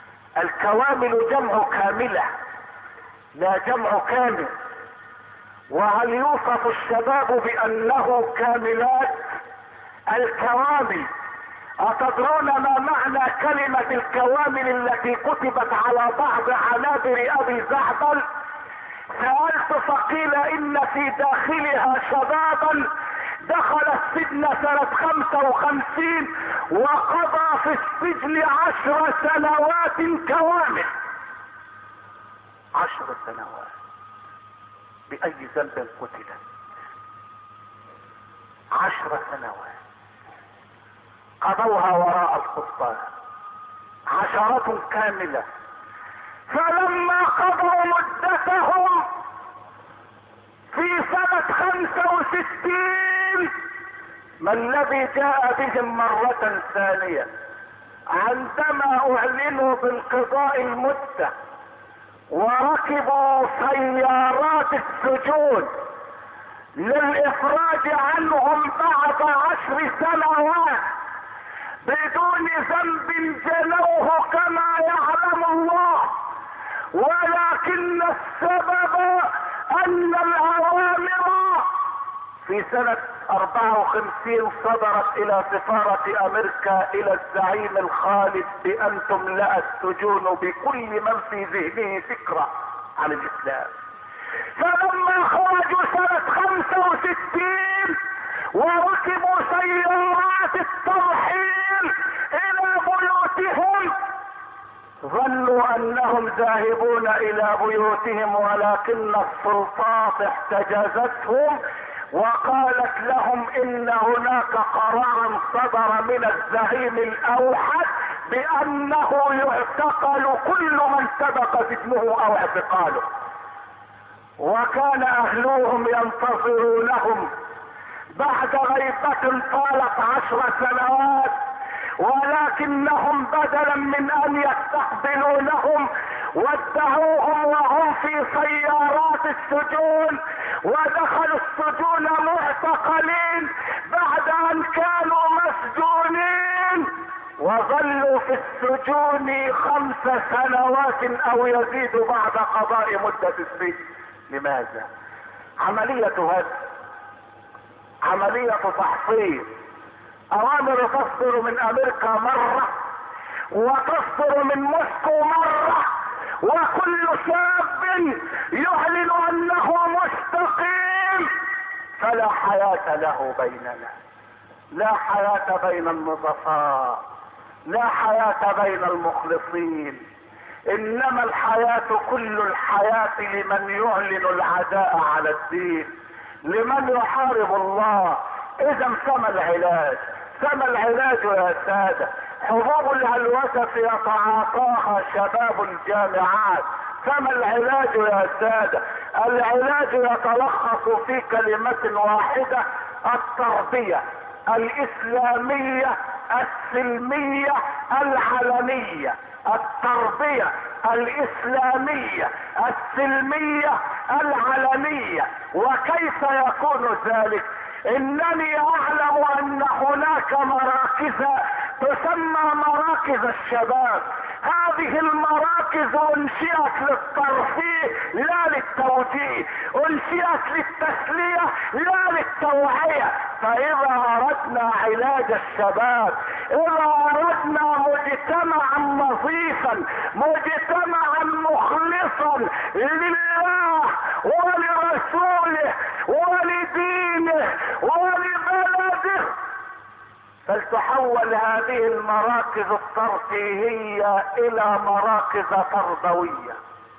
الكوامل جمع كاملة لا جمع كامل. وهل يوصف الشباب بانه كاملات؟ الكوامل. اتدرون ما معنى كلمة الكوامل التي كتبت على بعض عنابر ابي زعبل؟ سألت فقيل ان في داخلها شبابا دخل السجن سنة 55 وقضى في السجن 10 سنوات كوامل. 10 سنوات بأي ذنب قتل؟ 10 سنوات قضوها وراء القضبان، 10 كاملة. فلما قضوا مدتهم في سنة 65 ما الذي جاء بهم مرة ثانية؟ عندما اعلنوا بانقضاء المدة وركبوا سيارات السجون للافراج عنهم بعد 10 سنوات بدون ذنب جنوه كما يعلم الله، ولكن السبب ان الاوامر في سنة 54 صدرت الى سفارة امريكا الى الزعيم الخالد بان تملأ السجون بكل من في ذهنه فكرة عن الاسلام. فلما خرجوا سنة 65 وركبوا سيارات الترحيل الى بيوتهم ظنوا انهم ذاهبون الى بيوتهم، ولكن السلطات احتجزتهم وقالت لهم ان هناك قرارا صدر من الزعيم الاوحد بانه يعتقل كل من سبق سجنه او اعتقاله. وكان اهلهم ينتظرونهم بعد غيبة طالت 10 سنوات، ولكنهم بدلا من ان يستقبلونهم ودعوهم وهم في سيارات السجون ودخلوا السجون معتقلين بعد ان كانوا مسجونين، وظلوا في السجون 5 سنوات او يزيد بعد قضاء مدة السجن. لماذا؟ عملية هدم، عملية تحصيل. اوامر تصدر من امريكا مرة وتصدر من موسكو مرة، وكل شاب يعلن انه مستقيم فلا حياة له بيننا، لا حياة بين النظفاء، لا حياة بين المخلصين، انما الحياة كل الحياة لمن يعلن العداء على الدين، لمن يحارب الله. اذا فما العلاج؟ فما العلاج يا سادة؟ حبوب الهلوسة يتعاطاها شباب الجامعات. فما العلاج يا سادة؟ العلاج يتلخص في كلمة واحدة: التربية الاسلامية السلمية العلنية. التربية الاسلامية السلمية العلنية. وكيف يكون ذلك؟ انني اعلم ان هناك مراكز تسمى مراكز الشباب. هذه المراكز انشئت للترفيه لا للتوجيه، انشئت للتسلية لا للتوعية. فاذا اردنا علاج الشباب، اذا اردنا مجتمعا نظيفا، مجتمعا مخلصا لله ولرسوله ولدينه ولبلده، فلتحول هذه المراكز الترفيهية الى مراكز تربوية،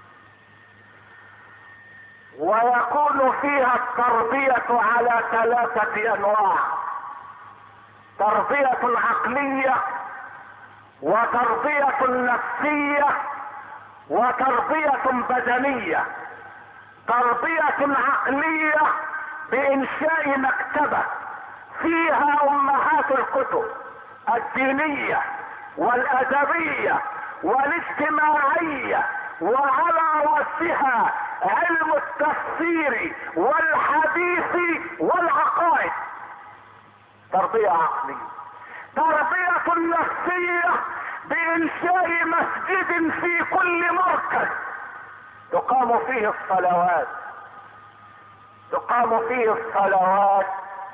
ويكون فيها التربية على 3 انواع: تربية عقلية، وتربية نفسية، وتربية بدنية. تربية عقلية بانشاء مكتبة فيها امهات الكتب الدينية والادبية والاجتماعية، وعلى رأسها علم التفسير والحديث والعقائد. تربية عقلية. تربية نفسية بانشاء مسجد في كل مركز تقام فيه الصلوات، تقام فيه الصلوات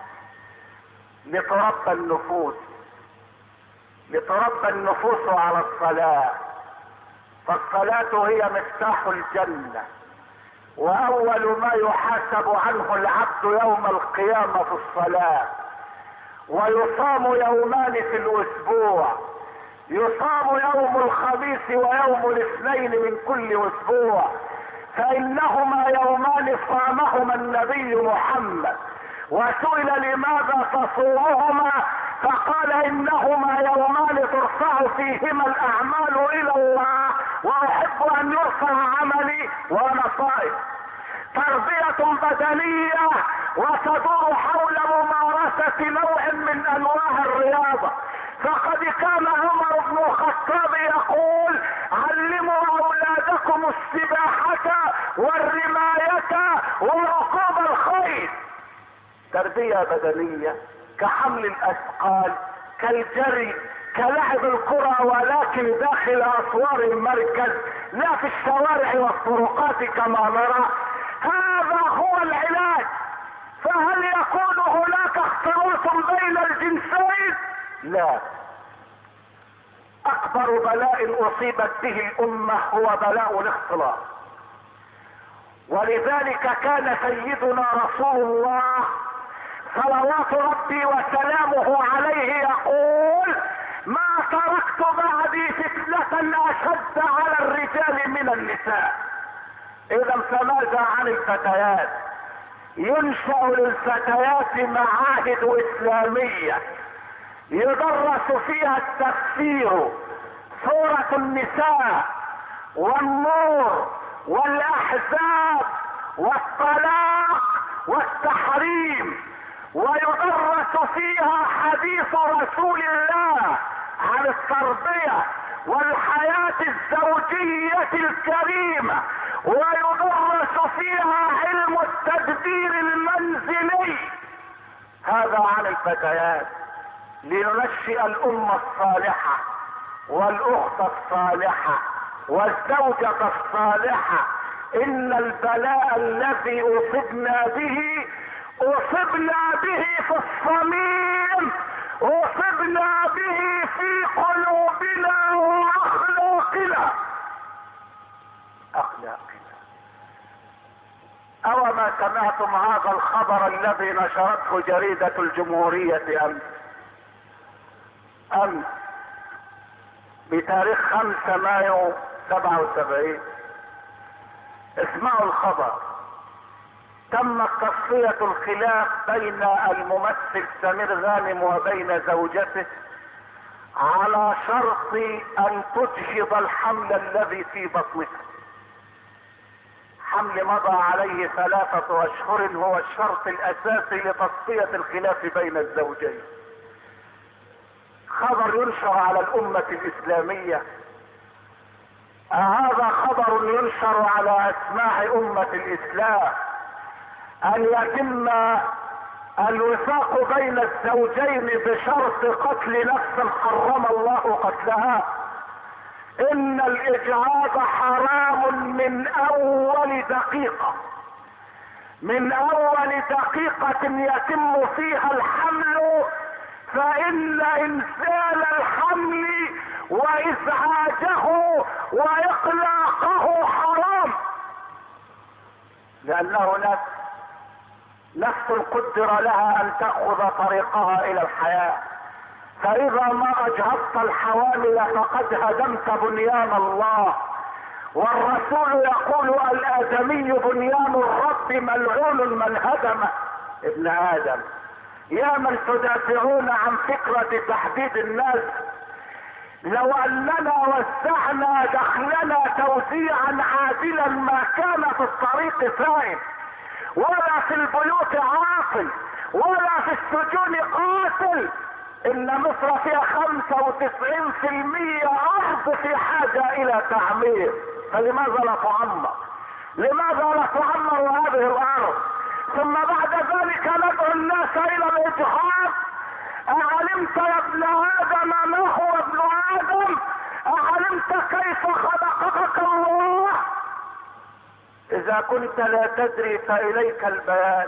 لتربى النفوس، لتربى النفوس على الصلاة. فالصلاة هي مفتاح الجنة، واول ما يحاسب عنه العبد يوم القيامة في الصلاة. ويصام يومان في الاسبوع، يصام يوم الخميس ويوم الاثنين من كل اسبوع، فانهما يومان صامهما النبي محمد. وسئل لماذا تصومهما فقال انهما يومان ترفع فيهما الاعمال الى الله، واحب ان يرفع عملي وانا صائم. تربية بدنية وتدور حول ممارسة نوع من انواع الرياضة. فقد كان عمر بن الخطاب يقول علموا اولادكم السباحة والرماية وركوب الخيل. تربية بدنية كحمل الاثقال، كالجري، كلعب الكرة، ولكن داخل اسوار المركز لا في الشوارع والطرقات كما نرى. هذا هو العلاج. فهل يكون هناك اختلاط بين الجنسين؟ لا. اكبر بلاء اصيبت به الامة هو بلاء الاختلاط. ولذلك كان سيدنا رسول الله صلوات ربي وسلامه عليه يقول ما تركت بعدي فتنة اشد على الرجال من النساء. اذا فماذا عن الفتيات؟ ينشأ للفتيات معاهد اسلامية يدرس فيها التفسير، سورة النساء والنور والاحزاب والطلاق والتحريم، ويدرس فيها حديث رسول الله عن التربية والحياة الزوجية الكريمة، ويدرس فيها علم التدبير المنزلي. هذا عن الفتيات لننشئ الأمة الصالحة والأخت الصالحة والزوجة الصالحة. إن البلاء الذي أصبنا به في الصميم، أصبنا به في قلوبنا وأخلاقنا. أوما سمعتم هذا الخبر الذي نشرته جريدة الجمهورية أمس بتاريخ 5 مايو 77؟ اسمعوا الخبر. تمت تصفية الخلاف بين الممثل سمير غانم وبين زوجته على شرط ان تجهض الحمل الذي في بطنها. حمل مضى عليه 3 اشهر هو الشرط الاساسي لتصفية الخلاف بين الزوجين. خبر ينشر على الامة الاسلامية. هذا خبر ينشر على اسماع امة الاسلام ان يتم الوفاق بين الزوجين بشرط قتل نفس حرم الله قتلها. ان الاجهاض حرام من اول دقيقة، من اول دقيقة يتم فيها الحمل، فان انزال الحمل وازعاجه واقلاقه حرام، لانه نفس قدر لها ان تأخذ طريقها الى الحياة. فاذا ما اجهضت الحوامل فقد هدمت بنيان الله. والرسول يقول الادمي بنيان الرب ملعون من هدمه. ابن ادم، يا من تدافعون عن فكرة تحديد الناس، لو اننا وزعنا دخلنا توزيعا عادلا ما كان في الطريق فائد، ولا في البيوت عاقل، ولا في السجون قاتل. ان مصر فيها 95% ارض في حاجة الى تعمير، فلماذا لا تعمر؟ لماذا لا تعمر هذه الارض؟ ثم بعد ذلك ندعو الناس الى الاجهاض. اعلمت يا ابن ادم ما هو ابن ادم؟ اعلمت كيف خلقك الله؟ اذا كنت لا تدري فاليك البيان.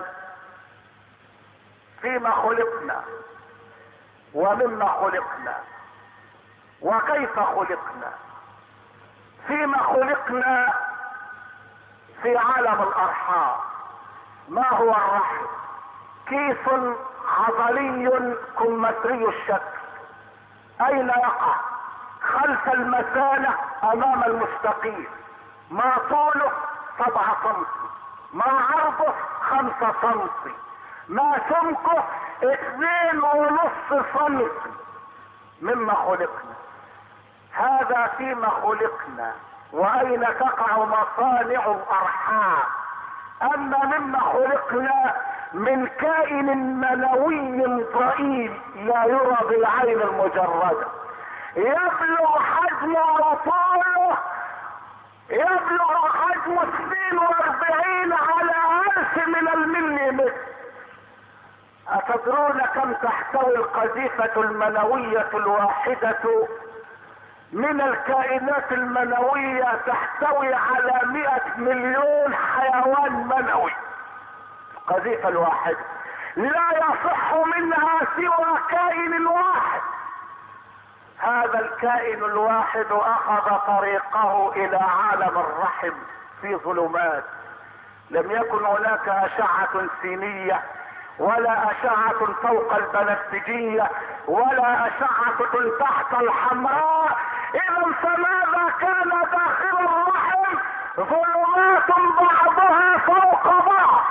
فيما خلقنا ومما خلقنا وكيف خلقنا. فيما خلقنا في عالم الارحام. ما هو الرحم؟ كيس عضلي كمثري الشكل. اين يقع؟ خلف المثانة امام المستقيم. ما طوله 7 سم، ما عرضه 5 سم، ما سمكه 2.5 سم. مما خلقنا. هذا فيما خلقنا. واين تقع مصانع الارحام. اما مما خلقنا من كائن منوي ضئيل لا يرى بالعين المجردة، يبلغ حجمه وطوله يبلغ حجم 42 على 1000 من المليمتر. أتدرون كم تحتوي القذيفة المنوية الواحدة من الكائنات المنوية؟ تحتوي على 100 مليون حيوان منوي. القذيفة الواحدة لا يصح منها سوى كائن واحد. هذا الكائن الواحد اخذ طريقه الى عالم الرحم في ظلمات. لم يكن هناك اشعة سينية ولا اشعة فوق البنفسجية ولا اشعة تحت الحمراء. اذا فماذا كان داخل الرحم؟ ظلمات بعضها فوق بعض.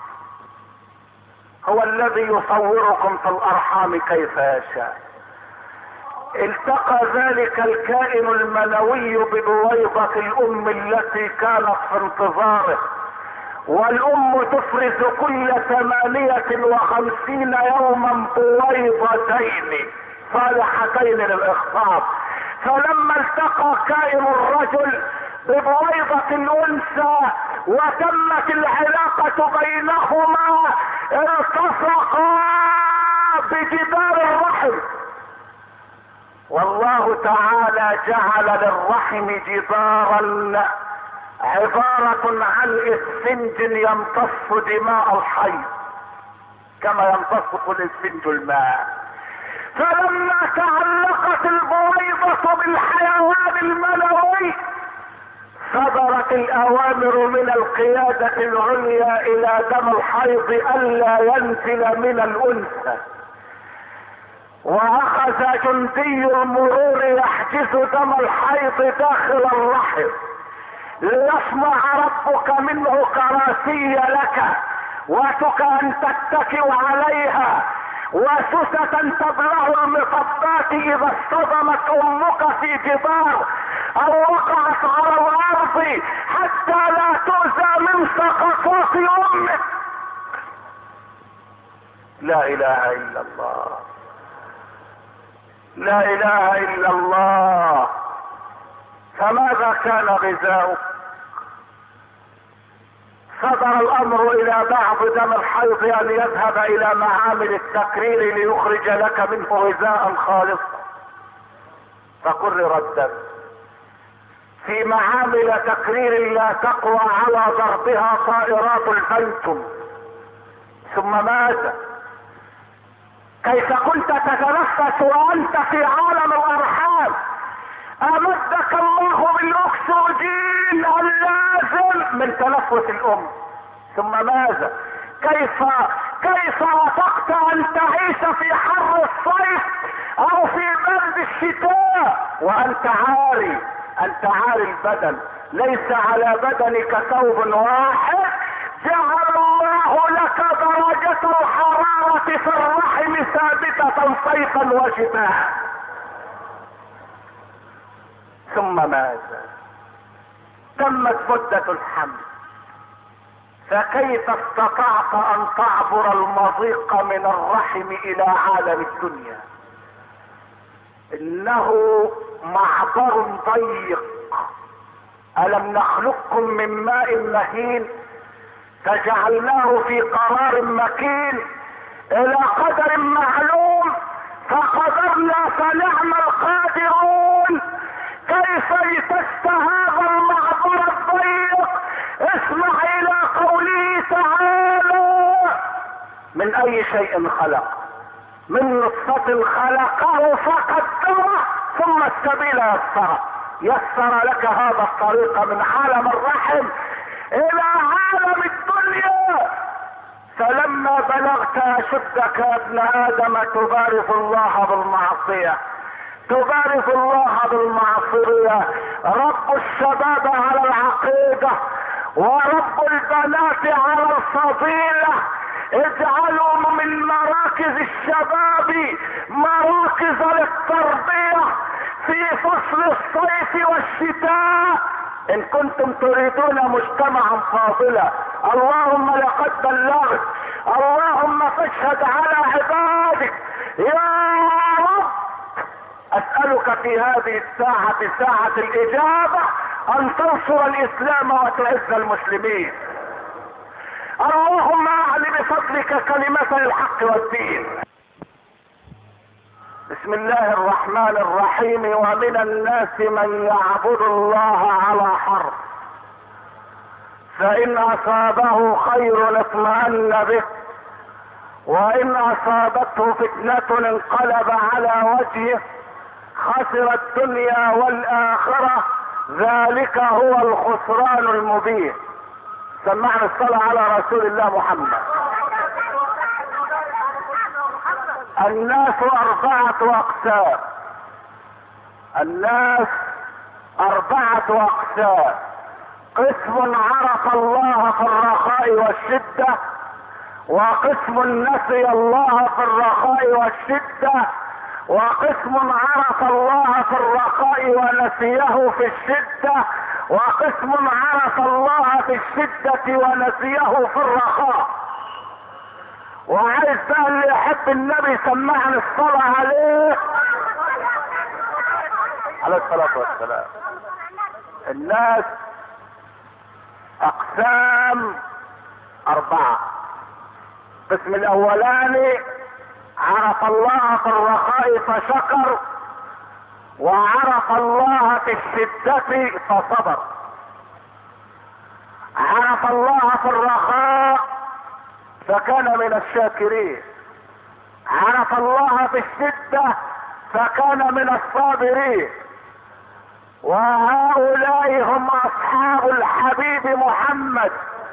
هو الذي يصوركم في الارحام كيف يشاء. التقى ذلك الكائن المنوي ببويضة الام التي كانت في انتظاره، والام تفرز كل 58 يوما بويضتين صالحتين للاخصاب. فلما التقى كائن الرجل ببويضة الانثى وتمت العلاقة بينهما، التصقا بجدار الرحم. والله تعالى جعل للرحم جدارا عبارة عن اسفنج يمتص دماء الحي كما يمتص الاسفنج الماء. فلما تعلقت البويضة بالحيوان المنوي صدرت الاوامر من القيادة العليا الى دم الحيض الا ينزل من الانثى. واخذ جندي المرور يحجز دم الحيض داخل الرحم ليصنع ربك منه كراسي لك وتك ان تتكئ عليها وسوسة تبلغ المصبات اذا اصطدمت امك في جدار او وقعت على الارض حتى لا تؤذى من سقطات امك. لا اله الا الله، لا اله الا الله. فماذا كان غذاؤك؟ صدر الامر الى بعض دم الحيض ان يذهب الى معامل التكرير ليخرج لك منه غذاء خالصا، فقرر الدم في معامل تكرير لا تقوى على ضربها طائرات البنتم. ثم ماذا؟ كيف كنت تتنفس وانت في عالم الارحام؟ امدك الله بالاكسجين اللازم من تنفس الام. ثم ماذا؟ كيف وافقت ان تعيش في حر الصيف او في برد الشتاء وانت عاري البدن، ليس على بدنك ثوب واحد. جعل الله لك درجة الحرارة في الرحم ثابتة صيفا وشتاء. ثم ماذا؟ تمت مدة الحمل، فكيف استطعت ان تعبر المضيق من الرحم الى عالم الدنيا؟ انه معبر ضيق. الم نخلقكم من ماء مهين فجعلناه في قرار مكين الى قدر معلوم فقدرنا فنعم القادرون. كيف لتست هذا المعبر الضيق؟ اسمع من اي شيء خلق؟ من نطفة خلقه فقدره ثم السبيل يسره. يسر لك هذا الطريق من عالم الرحم الى عالم الدنيا. فلما بلغت اشدك يا ابن ادم تبارز الله بالمعصية، تبارز الله بالمعصية. رب الشباب على العقيدة ورب البنات على الفضيلة. اجعلوا من مراكز الشباب مراكز للتربية في فصل الصيف والشتاء ان كنتم تريدون مجتمعا فاضلا. اللهم لقد بلغت، اللهم فاشهد على عبادك. يا رب اسألك في هذه الساعة، ساعة الاجابة، ان تنصر الاسلام وتعز المسلمين. اللهم اعل بفضلك كلمة الحق والدين. بسم الله الرحمن الرحيم. ومن الناس من يعبد الله على حرف، فإن أصابه خير اطمأن به، وإن أصابته فتنة انقلب على وجهه، خسر الدنيا والآخرة، ذلك هو الخسران المبين. سمعنا الصلاة على رسول الله محمد. الناس أربعة أقسام، الناس أربعة أقسام. قسم عرف الله في الرخاء والشدة، وقسم نسي الله في الرخاء والشدة، وقسم عرف الله في الرخاء ونسيه في الشدة، وقسم عرف الله في الشدة ونسيه في الرخاء. وعايز بقى اللي يحب النبي سمعني الصلاة عليه عليه الصلاة والسلام. الناس اقسام اربعة. القسم الاولاني عرف الله في الرخاء فشكر، وعرف الله في الشدة فصبر. عرف الله في الرخاء فكان من الشاكرين، عرف الله في الشدة فكان من الصابرين. وهؤلاء هم اصحاب الحبيب محمد.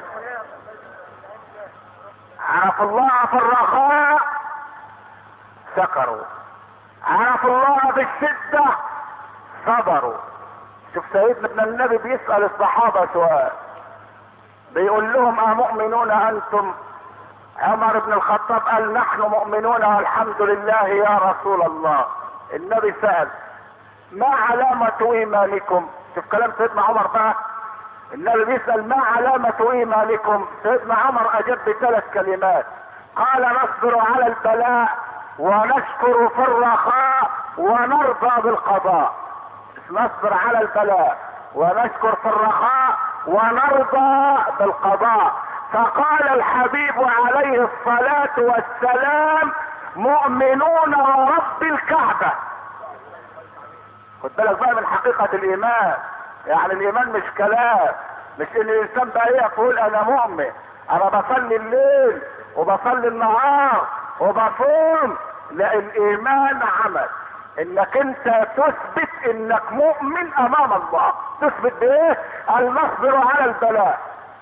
عرف الله في الرخاء شكروا، عرف الله في الشدة صبروا. شوف سيدنا النبي بيسأل الصحابة سؤال، بيقول لهم أمؤمنون أنتم؟ عمر بن الخطاب قال نحن مؤمنون والحمد لله يا رسول الله. النبي سأل ما علامة ايمانكم؟ شوف كلام سيدنا عمر بقى. النبي بيسأل ما علامة ايمانكم؟ سيدنا عمر اجاب بثلاث كلمات، قال نصبر على البلاء ونشكر في الرخاء ونرضى بالقضاء. نصبر على البلاء ونشكر في الرخاء ونرضى بالقضاء. فقال الحبيب عليه الصلاة والسلام مؤمنون ورب الكعبة. خد بالك بقى من حقيقة الايمان. يعني الايمان مش كلام، مش ان الانسان بقى يقول انا مؤمن، انا بصلي الليل وبصلي النهار وبصوم. لا، الايمان عمل، انك انت تثبت انك مؤمن امام الله. تثبت بايه؟ نصبر على البلاء،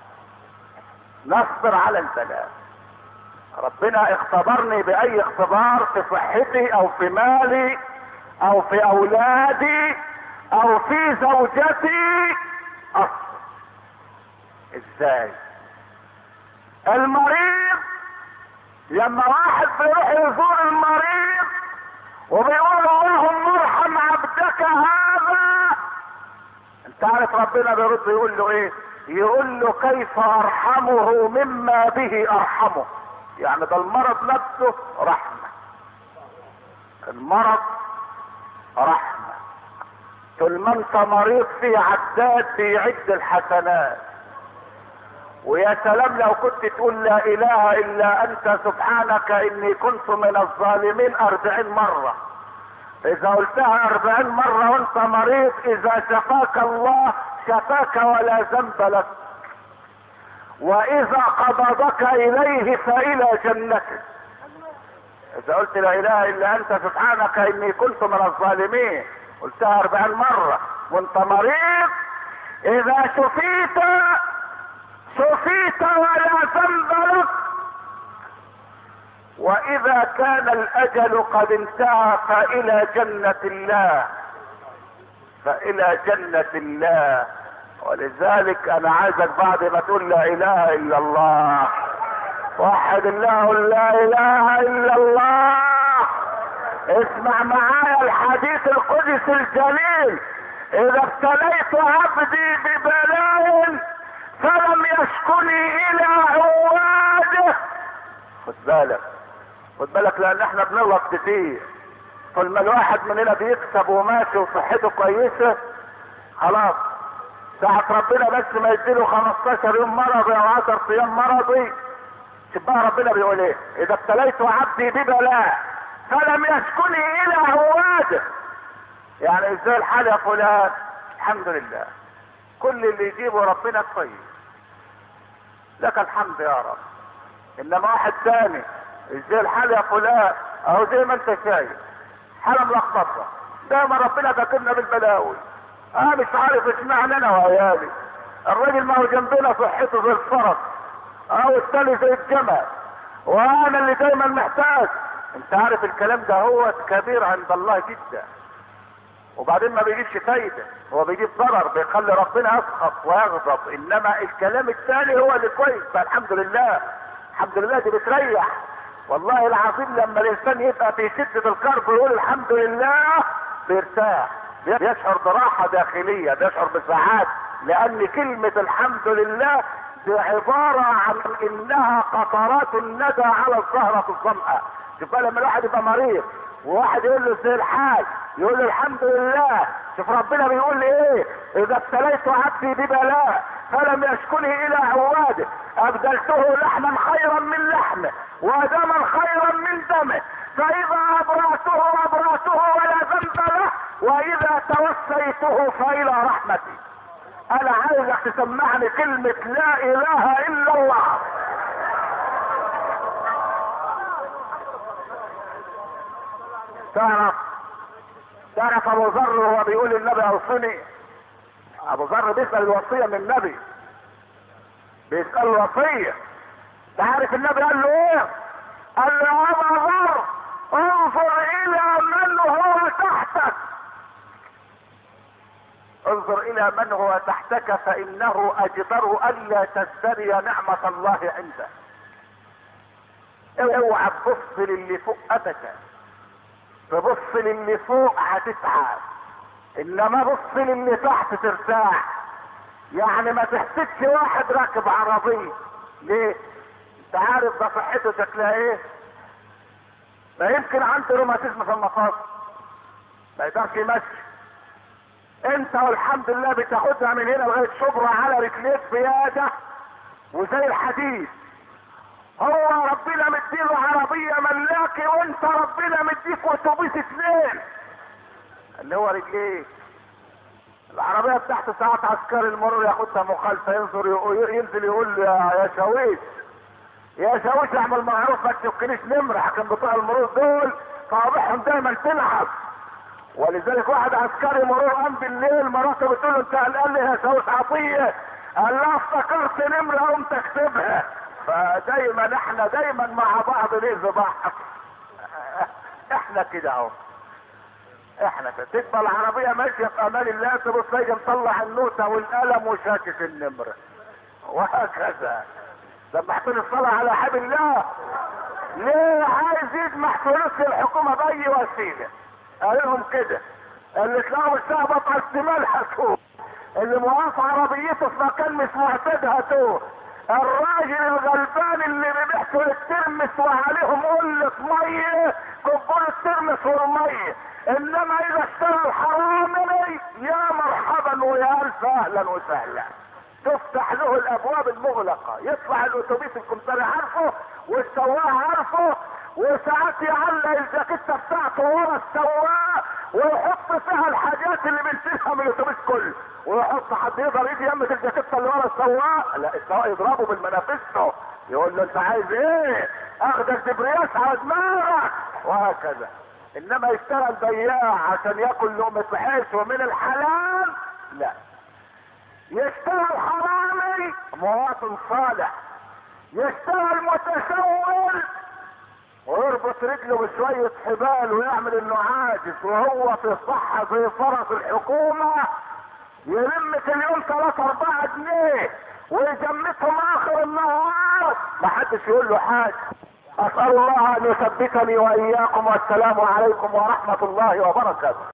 نصبر على البلاء. ربنا اختبرني باي اختبار، في صحتي او في مالي او في اولادي او في زوجتي، اصبر. ازاي؟ المريض لما واحد بيروح يزور المريض وبيقول اللهم ارحم عبدك هذا، انت عارف ربنا بيرد يقول له ايه؟ يقول له كيف ارحمه مما به ارحمه. يعني ده المرض نفسه رحمة، المرض رحمة. طول ما انت مريض في عداد بيعد الحسنات. ويا سلام لو كنت تقول لا اله الا انت سبحانك اني كنت من الظالمين 40 مرة. اذا قلتها 40 مرة وانت مريض، اذا شفاك الله شفاك ولا ذنب لك. واذا قبضك اليه فالى جنته. اذا قلت لا اله الا انت سبحانك اني كنت من الظالمين، قلتها 40 مرة وانت مريض، اذا شفيت ولا ذنب لك، واذا كان الاجل قد انتهى فالى جنة الله، فالى جنة الله. ولذلك انا عايزك بعد ما تقول لا اله الا الله، وحد الله، لا اله الا الله، اسمع معايا الحديث القدسي الجليل: اذا ابتليت عبدي ببلاء فلم يشكني الى عواده. خد بالك لان احنا بنغلط كتير. طول ما الواحد مننا بيكسب وماشي وصحته كويسه، خلاص ساعة ربنا بس ما يديله 15 يوم مرضي او 10 ايام مرضي، شوف بقى ربنا بيقول ايه: اذا ابتليت عبدي ببلاء فلم يشكني الى عواده. يعني ازاي الحال يا فلان؟ الحمد لله، كل اللي يجيبه ربنا كويس، لك الحمد يا رب. انما واحد تاني: ازاي الحال يا فلان؟ اهو زي ما انت شايف حالة ملخبطة، دايما ربنا كاتبنا بالبلاوي. انا مش عارف اشمعنى انا وعيالي. الراجل ما هو جنبنا صحته زي الفرس، او التاني زي الجمل، وانا اللي دايما محتاج. انت عارف الكلام ده هو كبير عند الله جدا، وبعدين ما بيجيبش فايدة، هو بيجيب ضرر، بيخلي ربنا يسخط ويغضب. انما الكلام الثاني هو اللي كويس. فالحمد لله، الحمد لله دي بتريح. والله العظيم لما الانسان يبقى في شدة الكرب ويقول الحمد لله بيرتاح، بيشعر براحة داخلية، بيشعر بسعادة، لان كلمة الحمد لله دي عبارة عن انها قطرات الندى على الزهرة الظمأة. شوف بقى لما الواحد يبقى مريض وواحد يقول له زي الحاج يقول له الحمد لله. شوف ربنا بيقول لي ايه: اذا ابتليت عبدي ببلاء فلم يشكني الى عواده ابدلته لحما خيرا من لحمه ودما خيرا من دمه، فاذا ابرأته ولا ذنب له، واذا توفيته فالى رحمتي. انا عايزك تسمعني كلمة لا اله الا الله. تعرف ابو ذر وهو بيقول النبي اوصني؟ ابو ذر بيسأل الوصية من النبي، بيسأل الوصية. تعرف النبي قال له ايه؟ قال له يا ابو ذر انظر الى من هو تحتك، انظر الى من هو تحتك فانه اجدر الا تزدري نعمة الله عنده. اوعى تبص للي فوق ابدا، تبص للي فوق هتتعب، انما بص للي تحت ترتاح. يعني ما تحسدش واحد راكب عربية. ليه؟ انت عارف ده صحته شكلها ايه؟ ما يمكن عنده روماتيزم في المفاصل، ما يقدرش يمشي. انت والحمد لله بتاخدها من هنا لغايه شبرا على رجليك بياده وزي الحديد. هو ربنا مديله عربية ملاكي وانت ربنا مديك اتوبيس 2 اللي هو رجليك. العربية بتاعته ساعات عسكري المرور ياخدها مخالفة، ينزل يقول يا شاويش يا شاويش اعمل معروف ما تشكنيش نمرة، حكم بتوع المرور دول صوابعهم دايما تلعب. ولذلك واحد عسكري مرور قام بالليل مراته بتقول له انت قال لي يا شاويش عطية، قال لها افتكرت نمرة قمت اكتبها. فدايما احنا دايما مع بعض ليه بعض. احنا كده اهو، احنا كده تبقى العربية ماشية في امان الله تبص تيجي مطلع النوتة والقلم وشاكك النمرة وهكذا. سمحتوا الصلاة على حبل الله. ليه عايز يجمع فلوس الحكومة بأي وسيلة؟ قال لهم كده اللي تلاقوا الساعة بطل الشمال هاتوه، اللي موقف عربيته في مكان مش معتاد هاتوه، الراجل الغلبان اللي بيبيعته الترمس وعليهم قلة مية كبوا الترمس والمية. انما اذا اشترى الحرامي يا مرحبا ويا الف اهلا وسهلا، تفتح له الابواب المغلقة، يطلع الاتوبيس الكمثري عارفه والسواق عارفه، وساعات يعلق الجاكيتة بتاعته ورا السواق ويحط فيها الحاجات اللي بنشيلها من الاتوبيس كله، ويحط حد يقدر يجي يمة الجاكيته اللي ورا السواق، لا السواق يضربه بالمنافسه، يقول له انت عايز ايه؟ اخدك دبرياس على دماغك، وهكذا. انما يشتغل بياع عشان ياكل لقمة عيش ومن الحلال، لا. يشتغل حرامي مواطن صالح، يشتغل متسول ويربط رجله بشوية حبال ويعمل انه عاجز وهو في الصحة زي فرس الحكومة، يلم في اليوم 3-4 جنيه ويجمسهم اخر النهار، محدش يقول له حاجة. اسأل الله ان يثبتني واياكم، والسلام عليكم ورحمة الله وبركاته.